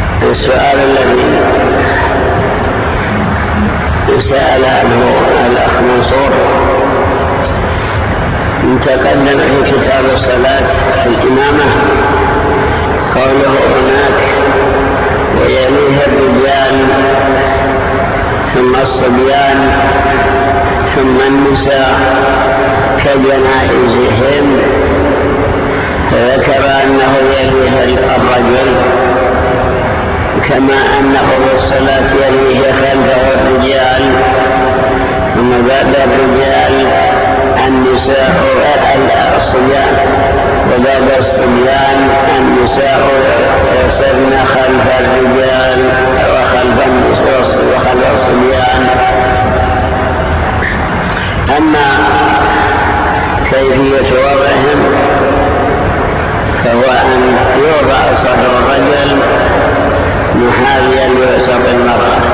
السؤال الذي سأل عنه الأخ المنصور. تقدم في كتاب الصلاة في الإمامة قوله هناك ويليه الرجال ثم الصبيان ثم النساء كجنائزهم، فذكر أنه يليه الرجل كما أنه بالصلاة يليه خلفه الرجال، ثم بعد الرجال النساء الصبيان، وبعد الصبيان النساء يسرن خلف الرجال وخلف النساء وخلف الصبيان. أما كيفية وضعهم فهو أن يوضع صدر الرجل محاذيا لوسط المرأة.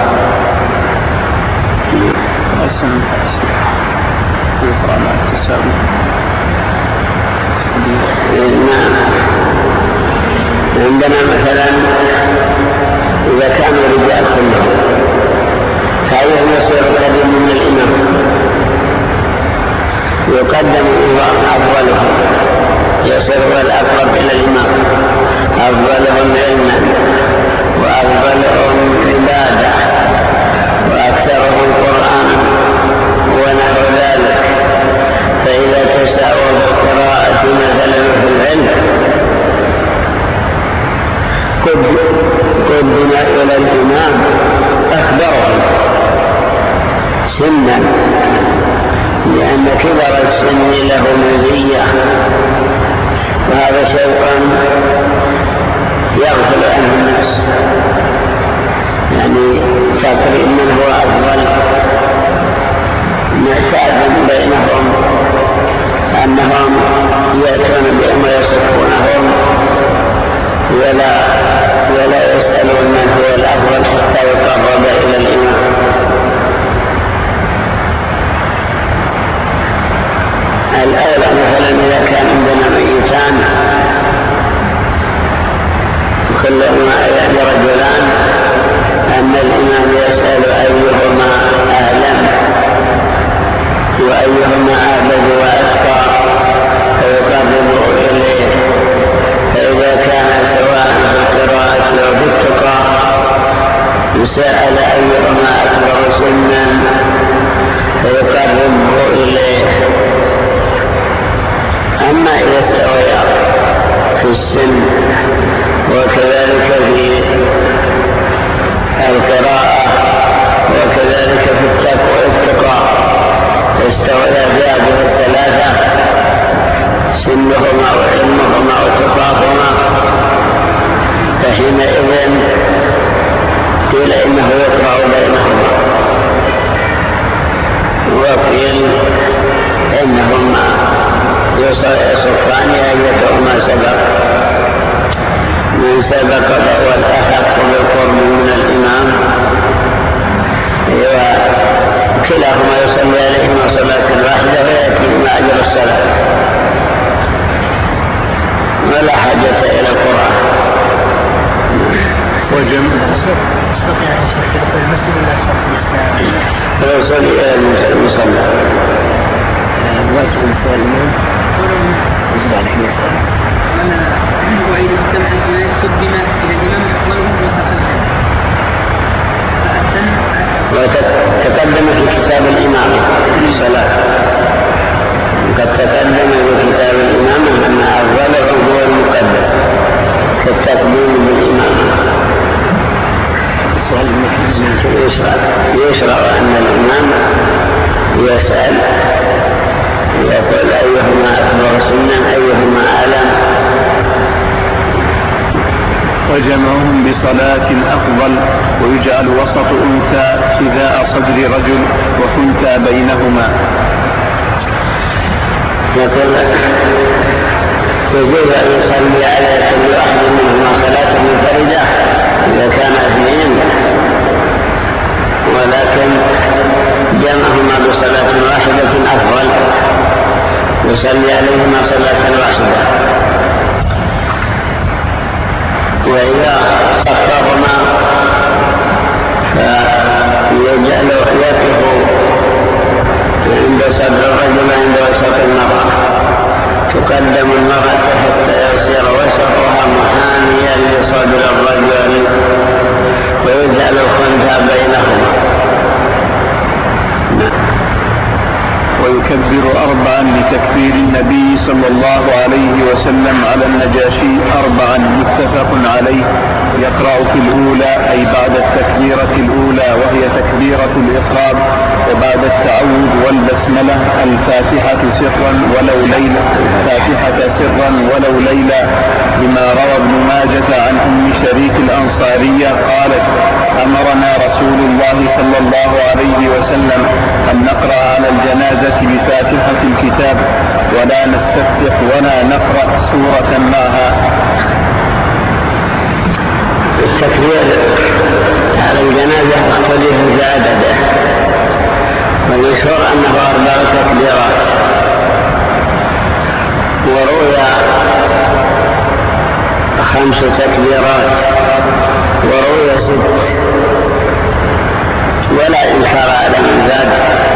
نعم. عندنا مثلا إذا كانوا رجال كلهم فأيهم يصير قديم من الإمام، يقدم أفضلهم، يصير الأقرب إلى الإمام، أفضلهم علما وأفضلهم عبادة وأكثرهم قرآنا ونحو ذلك. فإذا تساووا بالقراءة مثلا في العلم قدم إلى الإمام أكبرهم سنا، لأن كبر السن له مزية، وهذا شيء يغفل عنه الناس، يعني تقريبا من هو أفضل معتاد بينهم أنهم يأتون بهم ويصفونهم ولا يسألون من هو الأفضل حتى يقرب إلى الإمام. الأولى مثلا إذا كان عندنا ميتان كلهما يعني رجلان أن الإمام يسأل أيهما أعلم وأيهما أعبد وأتقى فيقرب إليه، فإذا كان سواء في القراءة أو في التقى يسأل أيهما أكبر سنا فيقرب إليه. أما إذا استويا في السن وكذلك في القراءة وكذلك في التقى استويا بهذه الثلاثة سنهما وعلمهما وتقاهما، فحينئذ قيل إنه يقرأ بينهما، وقيل إنهما يصفان أيتهما سبق، من سبق فهو الأحق بالقرب من الإمام، وكلاهما يصلي عليهما صلاة واحدة ويأتي مع أجر الصلاة ولا حاجة إلى القرآن. استطيع الشيخ يدخل المسجد ولا يصلي إلى المصلى وقت المسلمين يجب عليه يسأل وإذا اجتمع الإمام قدم إلى الإمام أفضلهم وتقدم في كتاب الإمام في الصلاة، قد تقدم في كتاب الإمام أن أفضلهم هو المقدم في التقديم بالإمام. يشرع أن الإمام يسأل يقول أيهما أكبر سنا أيهما أعلم. وجمعهم بصلاة أفضل، ويجعل وسط أنثى حذاء صدر رجل وخنثى بينهما. يجوز أن يصلي على كل واحد منهما صلاة منفردة إذا كان اثنين، ولكن جمعهما بصلاة واحدة أفضل، يصلي عليهما صلاة واحدة. وإذا صفهما فيجعل يقف ويقدم المرأة حتى يصير وسطها محاميا لصدر الرجل ويجعل الخنثى بينهما. ويكبر 4 لتكبير النبي صلى الله عليه وسلم على النجاشي 4 متفق عليه. يقرأ في الأولى أي بعد التكبيرة الأولى وهي تكبيرة الإحرام وبعد التعوذ والبسملة الفاتحة سرا ولو ليلة لما روى ابن ماجة عن أم شريك الأنصارية قالت أمرنا رسول الله صلى الله عليه وسلم أن نقرأ على الجنازة بفاتحة الكتاب ولا نستفتح ولا نقرأ سورة معها. التكبير على الجنازة اختلف في عدده، والمشهور أنه 4 تكبيرات، وروي 5 تكبيرات، وروي 6، ولا إنكار على من زاد،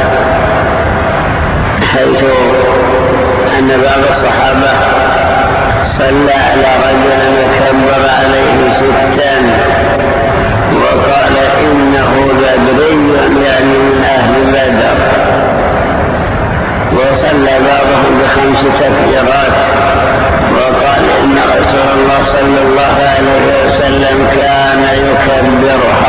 حيث أن بعض الصحابة صلى على رجل وكبر عليه 6 وقال إنه بدري يعني من أهل بدر، وصلى بعضهم ب5 تكبيرات وقال إن رسول الله صلى الله عليه وسلم كان يكبرها.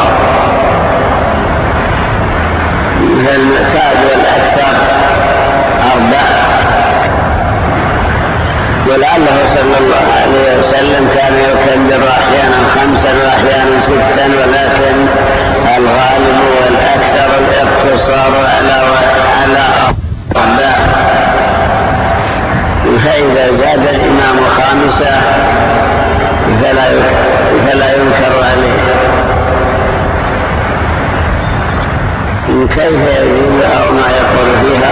فالمعتاد والأكثر 4، ولعله صلى الله عليه وسلم كان يكبر أحيانا 5 وأحيانا 6، ولكن الغالب والأكثر الاقتصار على 4. فإذا زاد الإمام 5 فلا ينكر عليه. كيف يجوز أو ما يقول فيها؟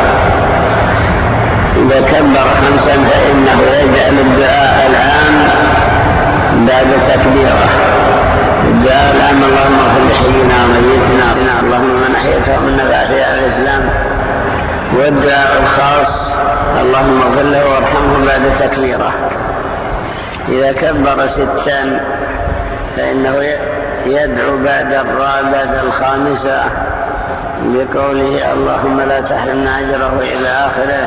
إذا كبر 5 فإنه يجعل الدعاء العام بعد تكبيره. الدعاء العام اللهم اغفر لحينا وميتنا اللهم من أحييته منا فأحيا على الإسلام، والدعاء الخاص اللهم اغفر له وارحمه بعد تكبيره. إذا كبر 6 فإنه يدعو بعد 5 بقوله اللهم لا تحرمنا أجره إلى آخره،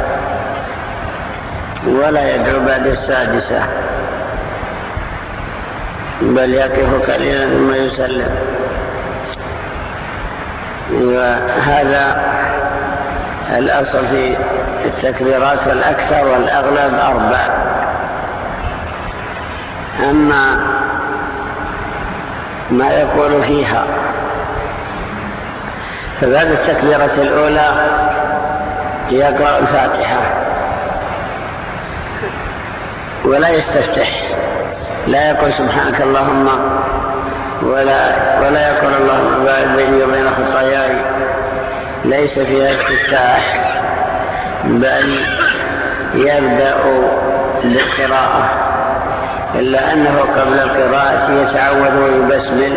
ولا يدعو بعد 6 بل يقف قليلا ثم يسلم. وهذا الأصل في التكبيرات، والأكثر والأغلب 4. أما ما يقول فيها فبعد التكبيرة الأولى يقرأ الفاتحة ولا يستفتح، لا يقول سبحانك اللهم ولا يقول اللهم باعد بيني وبين خطاياي، ليس فيها استفتاح، بل يبدأ بالقراءة، إلا أنه قبل القراءة يتعوذ ويبسمل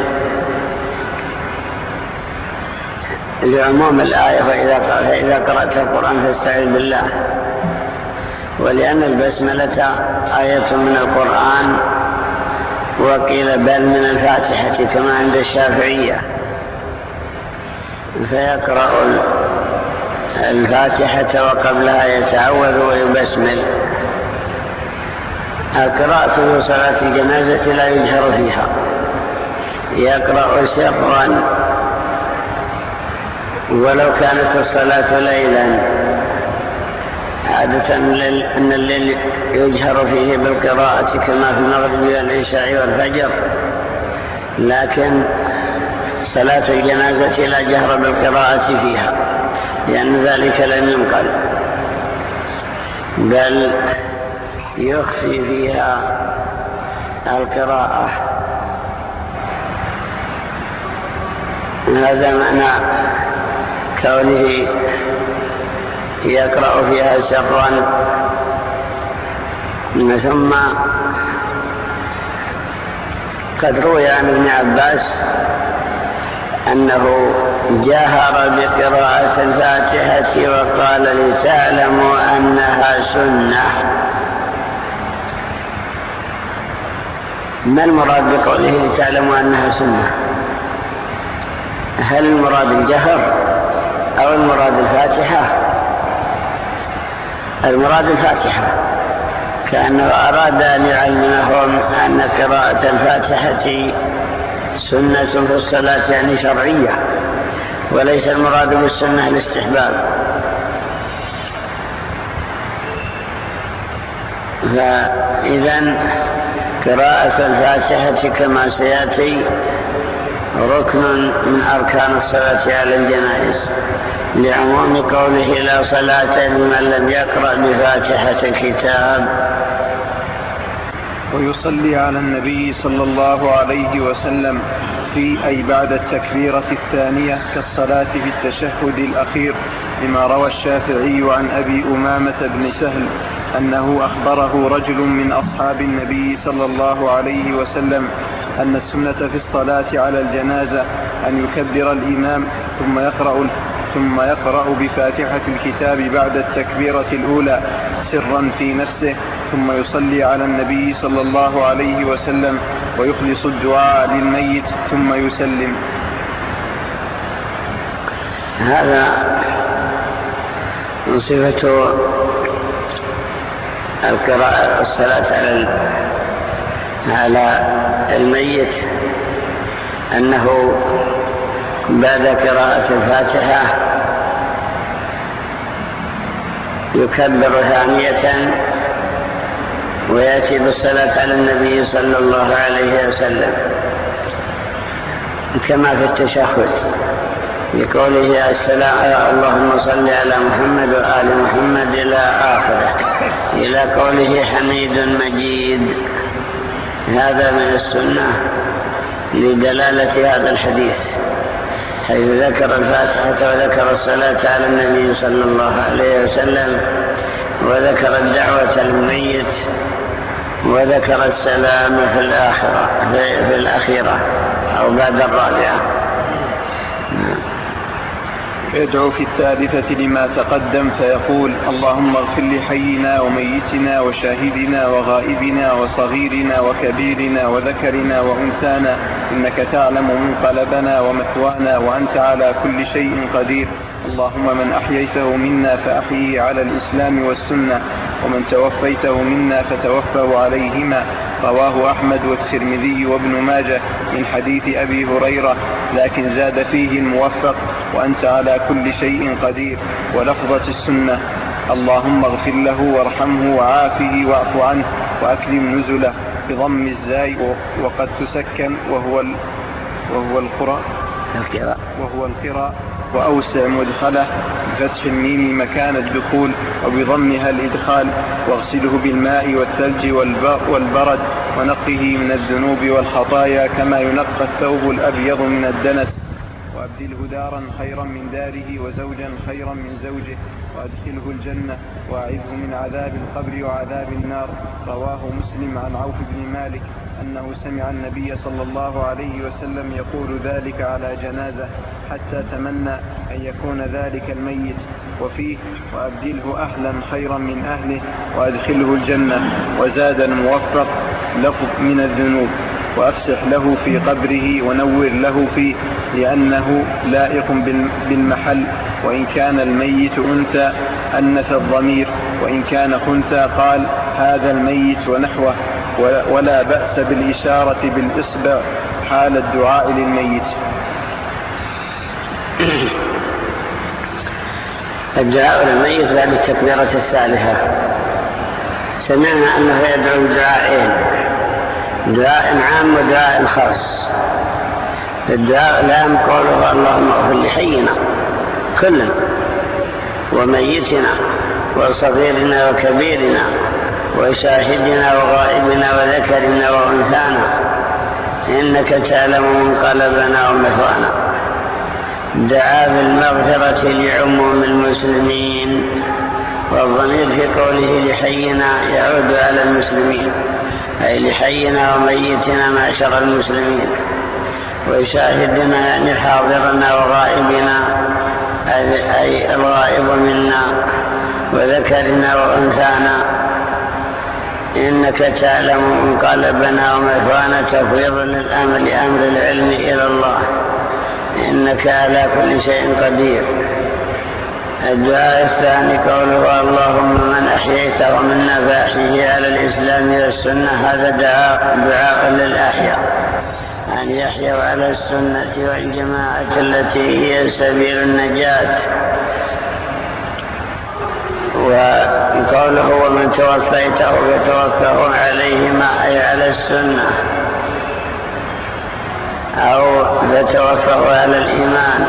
لعموم الآية فإذا قرأت القرآن فاستعذ بالله، ولأن البسملة آية من القرآن، وقيل بل من الفاتحة كما عند الشافعية، فيقرأ الفاتحة وقبلها يتعوذ ويبسمل. القراءة في صلاة الجنازة لا يجهر فيها، يقرأ سرا ولو كانت الصلاة ليلا. عادة أن الليل يجهر فيه بالقراءة كما في المغرب والعشاء والفجر، لكن صلاة الجنازة لا جهر بالقراءة فيها، لأن ذلك لم ينقل، بل يخفي فيها القراءة. هذا معنى كونه يقرأ فيها سرا. ثم قد روي عن ابن عباس أنه جاهر بقراءة الفاتحة وقال لتعلموا أنها سنة. ما المراد بقوله لتعلموا أنها سنة؟ هل المراد الجهر أو المراد الفاتحة؟ المراد الفاتحة، كأنه أراد أن يعلمهم أن قراءة الفاتحة سنة في الصلاة يعني شرعية، وليس المراد بالسنة الاستحباب. فإذن قراءة الفاتحة كما سيأتي ركن من أركان الصلاة على الجنائز، لعموم قوله لا صلاة لمن لم يقرأ بفاتحة الكتاب. ويصلي على النبي صلى الله عليه وسلم أي بعد التكبيرة الثانية كالصلاة في التشهد الأخير، لما روى الشافعي عن أبي أمامة بن سهل أنه أخبره رجل من أصحاب النبي صلى الله عليه وسلم أن السنة في الصلاة على الجنازة أن يكبر الإمام ثم يقرأ بفاتحة الكتاب بعد التكبيرة الأولى سرا في نفسه، ثم يصلي على النبي صلى الله عليه وسلم ويخلص الدعاء للميت ثم يسلم. هذا صفة القراءة الصلاة على الميت، أنه بعد قراءة الفاتحة يكبر ثانية ويأتي بالصلاة على النبي صلى الله عليه وسلم كما في التشهد بقوله السلام اللهم صل على محمد وآل محمد إلى آخره، إلى قوله حميد مجيد. هذا من السنة لدلالة هذا الحديث، حيث ذكر الفاتحة وذكر الصلاة على النبي صلى الله عليه وسلم وذكر الدعوة للميت وذكر السلام في الأخيرة أو بعد الرابعة. يدعو في الثالثة لما تقدم فيقول اللهم اغفر لحينا وميتنا وشاهدنا وغائبنا وصغيرنا وكبيرنا وذكرنا وأنثانا إنك تعلم منقلبنا ومثوانا وأنت على كل شيء قدير. اللهم من أحييته منا فأحيه على الإسلام والسنة، ومن توفيته منا فتوفه عليهما. رواه أحمد والترمذي وابن ماجه من حديث أبي هريرة، لكن زاد فيه الموفق وأنت على كل شيء قدير. ولفظة السنة اللهم اغفر له وارحمه وعافه واعف عنه وأكرم نزله بضم الزاي، وقد تسكن وهو القراء وأوسع مدخله بفتح الميم مكان الدخول وبضمها الإدخال، واغسله بالماء والثلج والبرد ونقه من الذنوب والخطايا كما ينقى الثوب الأبيض من الدنس، وأبدله دارا خيرا من داره وزوجا خيرا من زوجه، وأدخله الجنة وأعذه من عذاب القبر وعذاب النار. رواه مسلم عن عوف بن مالك أنه سمع النبي صلى الله عليه وسلم يقول ذلك على جنازة حتى تمنى أن يكون ذلك الميت. وفيه وأبدله أهلا خيرا من أهله وأدخله الجنة. وزاد الموفق لفظ من الذنوب، وأفسح له في قبره ونور له فيه، لأنه لائق بالمحل، وإن كان الميت أنثى أنث الضمير، وإن كان خنثى قال هذا الميت ونحوه. ولا بأس بالإشارة بالإصبع حال الدعاء للميت. الدعاء للميت بعد التكبيرة الثالثة، سمعنا أنه يدعو دعائين، دعاء عام ودعاء خاص. الدعاء العام قوله اللهم اغفر لحينا كلنا وميتنا وصغيرنا وكبيرنا وشاهدنا وغائبنا وذكرنا وأنثانا إنك تعلم منقلبنا ومثوانا. دعا بالمغفرة لعموم المسلمين، والضمير في قوله لحينا يعود على المسلمين، أي لحينا وميتنا معشر المسلمين، وشاهدنا يعني حاضرنا وغائبنا أي الغائب منا، وذكرنا وأنثانا إنك إنك تعلم منقلبنا ومثوانا تفويض لأمر العلم إلى الله، إنك على كل شيء قدير. الدعاء الثاني قوله اللهم من أحييته منا فأحيه على الإسلام والسنة، هذا دعاء للأحياء أن يحيوا على السنة والجماعة التي هي سبيل النجاة. وقوله ومن توفيته فتوفه عليهما أي على السنة أو فتوفه على الإيمان،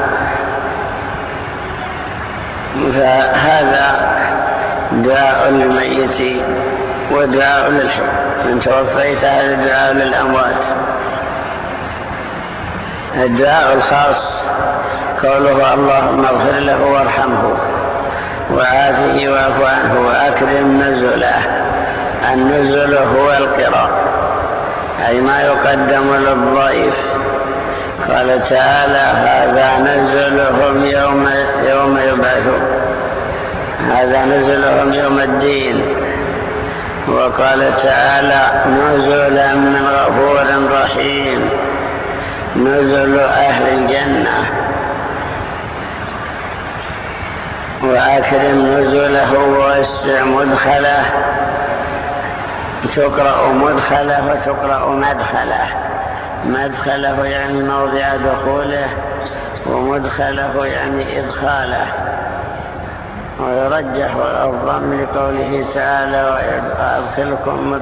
فهذا دعاء للميت ودعاء للحي. من توفيت هذا دعاء للأموات. الدعاء الخاص قوله اللهم اغفر له وارحمه وعافه واعف عنه وأكرم نزله. النزل هو القراء أي ما يقدم للضيف. قال تعالى هذا نزلهم يوم يبعثون، هذا نزلهم يوم الدين. وقال تعالى نزلا من غفور رحيم، نزل أهل الجنة. وأكرم نزله ووسع مدخله، تقرأ مدخله وتقرأ مدخله. مدخله يعني موضع دخوله، ومدخله يعني إدخاله. ويرجح الأفضل لقوله تعالى ويدخلكم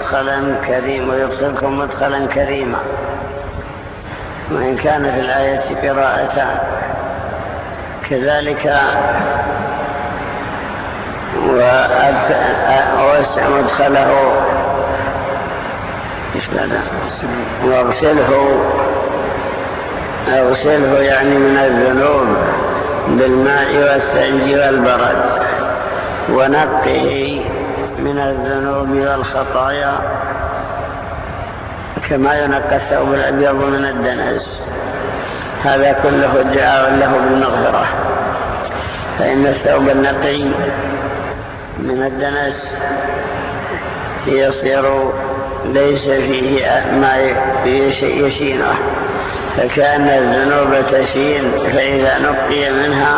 مدخلا كريما، وإن كان في الآية قراءتان كذلك. ووسع مدخله واغسله يعني من الذنوب بالماء والثلج والبرد، ونقه من الذنوب والخطايا كما ينقى الثوب الأبيض من الدنس. هذا كله دعاء له بالمغفرة، فإن الثوب النقي من الدنس يصير ليس فيه ما يشينه، فكان الذنوب تشين، فإذا نقي منها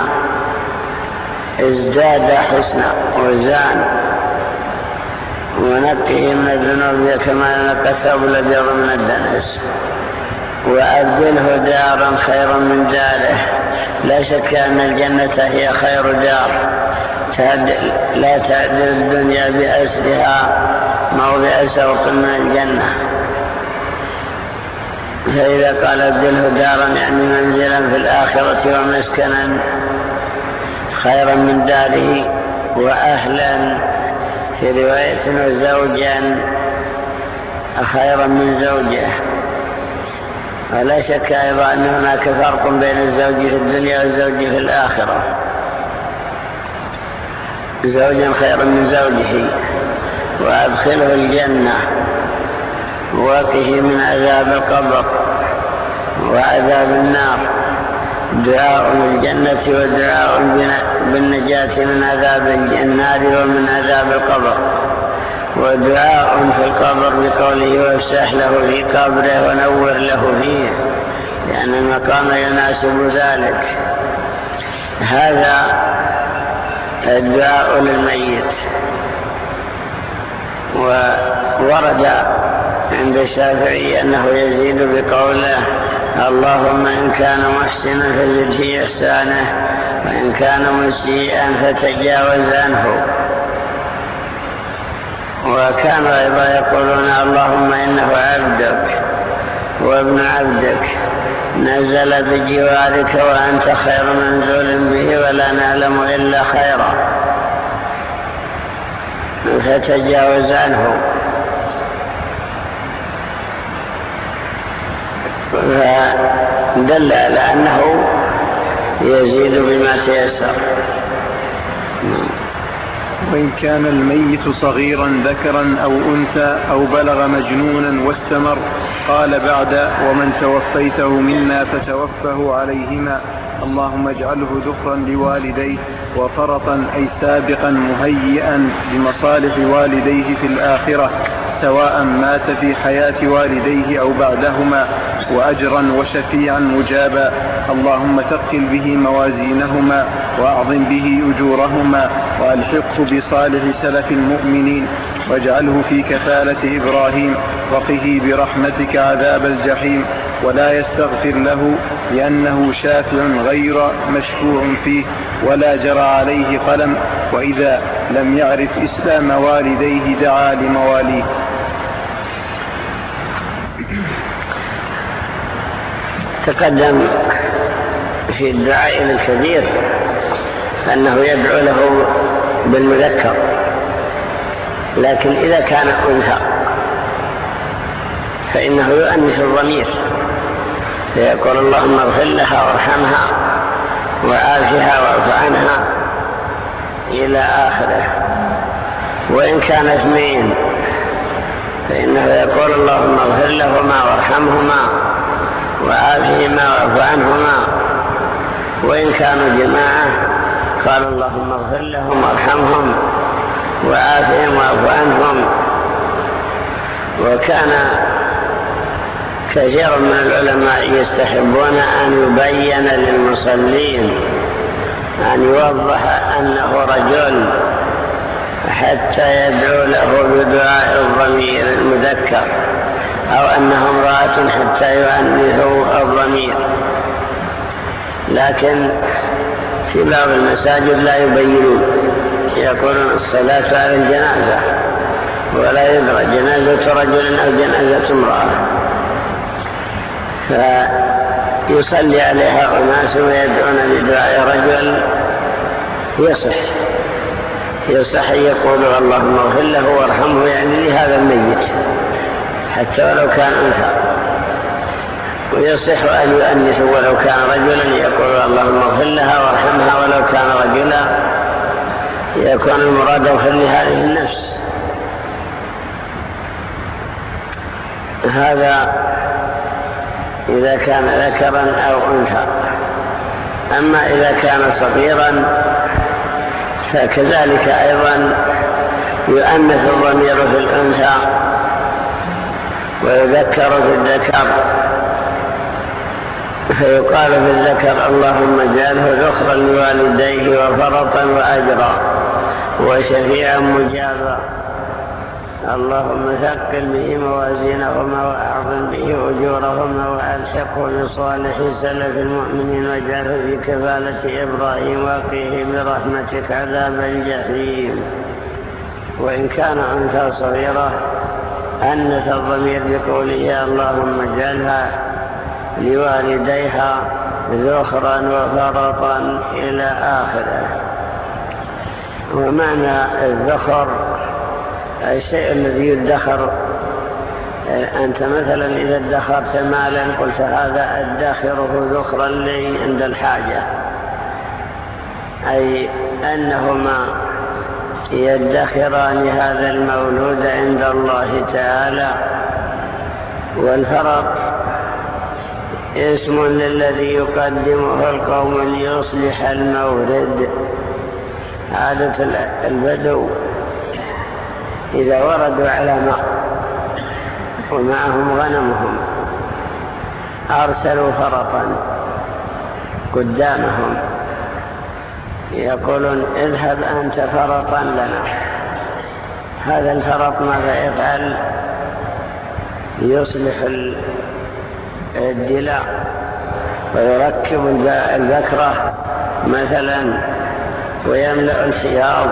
ازداد حسنا وزان. ونقيه من الذنوب كما ينقى الثوب الأبيض من الدنس. وأبدله دارا خيرا من داره. لا شك أن الجنة هي خير دار، لا تعدل الدنيا بأسرها موضع سوق من الجنة. فإذا قال ابدله دارا يعني منزلا في الآخرة ومسكنا خيرا من داره، وأهلا في رواية وزوجا خيرا من زوجه. ولا شك أيضا أن هناك فرق بين الزوج في الدنيا والزوج في الآخرة. زوجا خيرا من زوجه، وأدخله الجنة، وقه من عذاب القبر وعذاب النار. دعاء الجنة ودعاء بالنجاة من عذاب النار ومن عذاب القبر. ودعاء في القبر بقوله وافسح له في قبره ونور له فيه، لأن المقام يناسب ذلك. هذا الدعاء للميت. وورد عند الشافعي أنه يزيد بقوله اللهم إن كان محسنا فزد في إحسانه، وإن كان مسيئا فتجاوز عنه. وكانوا أيضا يقولون اللهم إنه عبدك وابن عبدك نزل بجوارك وأنت خير منزول به ولا نعلم إلا خيرا فتجاوز عنه. فدل على أنه يزيد بما تيسر. وإن كان الميت صغيرا ذكرا أو أنثى أو بلغ مجنونا واستمر، قال بعد ومن توفيته منا فتوفه عليهما، اللهم اجعله ذخرا لوالديه وفرطا أي سابقا مهيئا لمصالح والديه في الآخرة، سواء مات في حياة والديه أو بعدهما، وأجرا وشفيعا مجابا. اللهم ثقل به موازينهما وأعظم به أجورهما، وألحقه بصالح سلف المؤمنين، واجعله في كفالة إبراهيم، وقه برحمتك عذاب الجحيم. ولا يستغفر له لأنه شافع غير مشفوع فيه، ولا جرى عليه قلم، وإذا لم يعرف إسلام والديه دعا لمواليه. تقدم في الدعاء الكبير أنه يدعو له بالمذكر، لكن إذا كان أنثى فإنه يؤنث الضمير، فيقول اللهم اغفر لها وارحمها وعافها واعف عنها إلى آخره. وإن كان اثنين فإنه يقول اللهم اغفر لهما وارحمهما وعافهما واعف عنهما. وإن كانوا جماعة قال اللهم اغفر لهم وارحمهم وعافهم واعف عنهم. وكان كثير من العلماء يستحبون أن يبين للمصلين، أن يوضح أنه رجل حتى يدعو له بدعاء الضمير المذكر، أو أنه امرأة حتى يؤنثوا الضمير. لكن في بعض المساجد لا يبينون، يقولون الصلاة على الجنازة، ولا يدرى جنازة رجل أو جنازة امرأة، فيصلي عليها أناس ويدعون بدعاء رجل يصح أن يقولوا اللهم اغفر له وارحمه، يعني لهذا الميت حتى ولو كان أنثى. ويصح أن يؤنثوا ولو كان رجلا، يقولوا اللهم اغفر لها وارحمها ولو كان رجلا، يكون المراد اغفر لهذه النفس. هذا إذا كان ذكرا أو أنثى. أما إذا كان صغيرا فكذلك أيضا يؤنث الضمير في الأنثى ويذكر في الذكر، فيقال في الذكر اللهم اجعله ذخرا لوالديه وفرطا وأجرا وشفيعا مجابا. اللهم ثقل به موازينهما وأعظم به أجورهما وألحقه بصالح سلف المؤمنين، واجعله في كفالة إبراهيم، وقيه برحمتك عذاب الجحيم. وإن كان أنثى صغيرة أنث الضمير بقوله اللهم اجعلها لوالديها ذخرا وفرطا إلى آخره. ومعنى الذخر الشيء الذي يدخر. أنت مثلا إذا ادخرت مالا قلت هذا أدخره ذخرا لي عند الحاجة، أي أنهما يدخران هذا المولود عند الله تعالى. والفرط اسم للذي يقدمه القوم ليصلح المورد. عادة البدو إذا وردوا على ماء ومعهم غنمهم أرسلوا فرطا قدامهم، يقولون اذهب أنت فرطا لنا. هذا الفرط ماذا يفعل؟ يصلح الدلاء ويركب البكرة مثلا ويملأ الحياض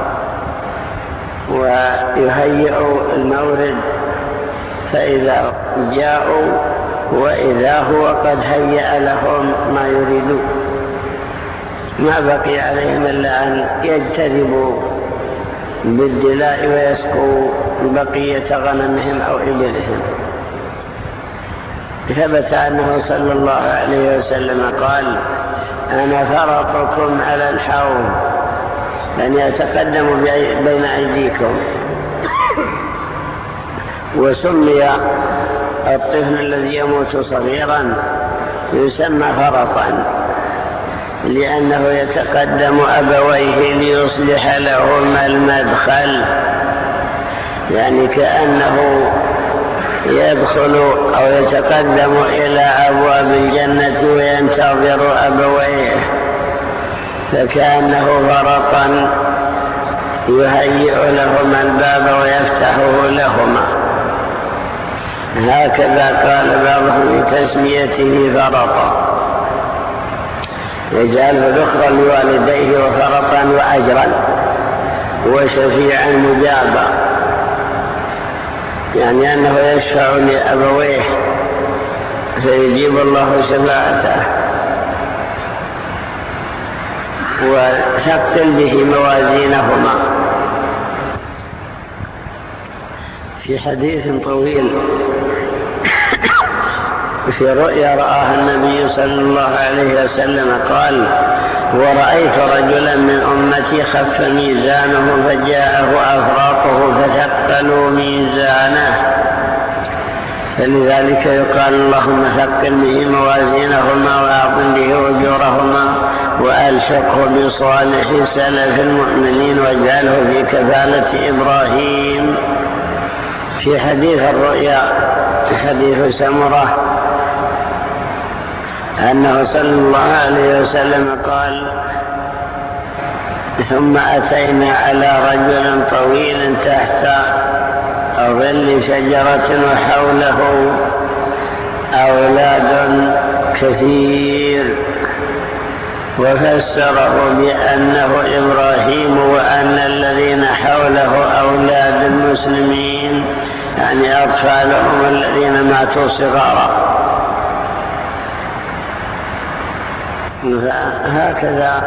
ويهيئ المورد، فإذا جاءوا وإذا هو قد هيأ لهم ما يريدون، ما بقي عليهم إلا أن يجتذبوا بالدلاء ويسقوا بقية غنمهم أو إبلهم. ثبت أنه صلى الله عليه وسلم قال أنا فرطكم على الحوض، أن يتقدموا بين أيديكم. وسمي الطفل الذي يموت صغيرا يسمى فرطا لأنه يتقدم أبويه ليصلح لهما المدخل، يعني كأنه يدخل أو يتقدم إلى أبواب الجنة وينتظر أبويه، فكأنه فرطا يهيئ لهما الباب ويفتحه لهما. هكذا قال بعضهم بتسميته فرطا، يجعله ذخرا لوالديه وفرطا وأجرا وشفيعا مجابا، يعني أنه يشفع لأبويه فيجيب الله شفاعته وثقل به موازينهما. في حديث طويل في رؤيا رآها النبي صلى الله عليه وسلم قال: ورأيت رجلا من أمتي خف ميزانه فجاءه أفراطه فثقلوا ميزانه، فلذلك يقال: اللهم ثقل به موازينهما وأعظم به أجورهما وألحقه بصالح سلف المؤمنين واجعله في كفالة إبراهيم. في حديث الرؤيا حديث سمرة أنه صلى الله عليه وسلم قال: ثم أتينا على رجل طويل تحت ظل شجرة وحوله أولاد كثير، وفسره بأنه إبراهيم وأن الذين حوله أولاد المسلمين، يعني أطفالهم الذين ماتوا صغارا. هكذا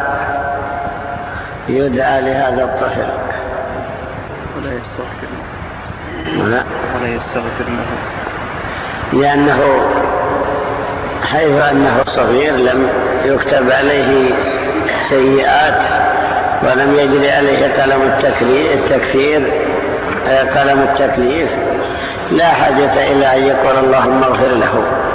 يدعى لهذا الطفل ولا يستغفر له، لأنه حيث أنه صغير لم يكتب عليه سيئات ولم يجري عليه قلم التكليف، لا حاجة إلى أن يقول اللهم اغفر له.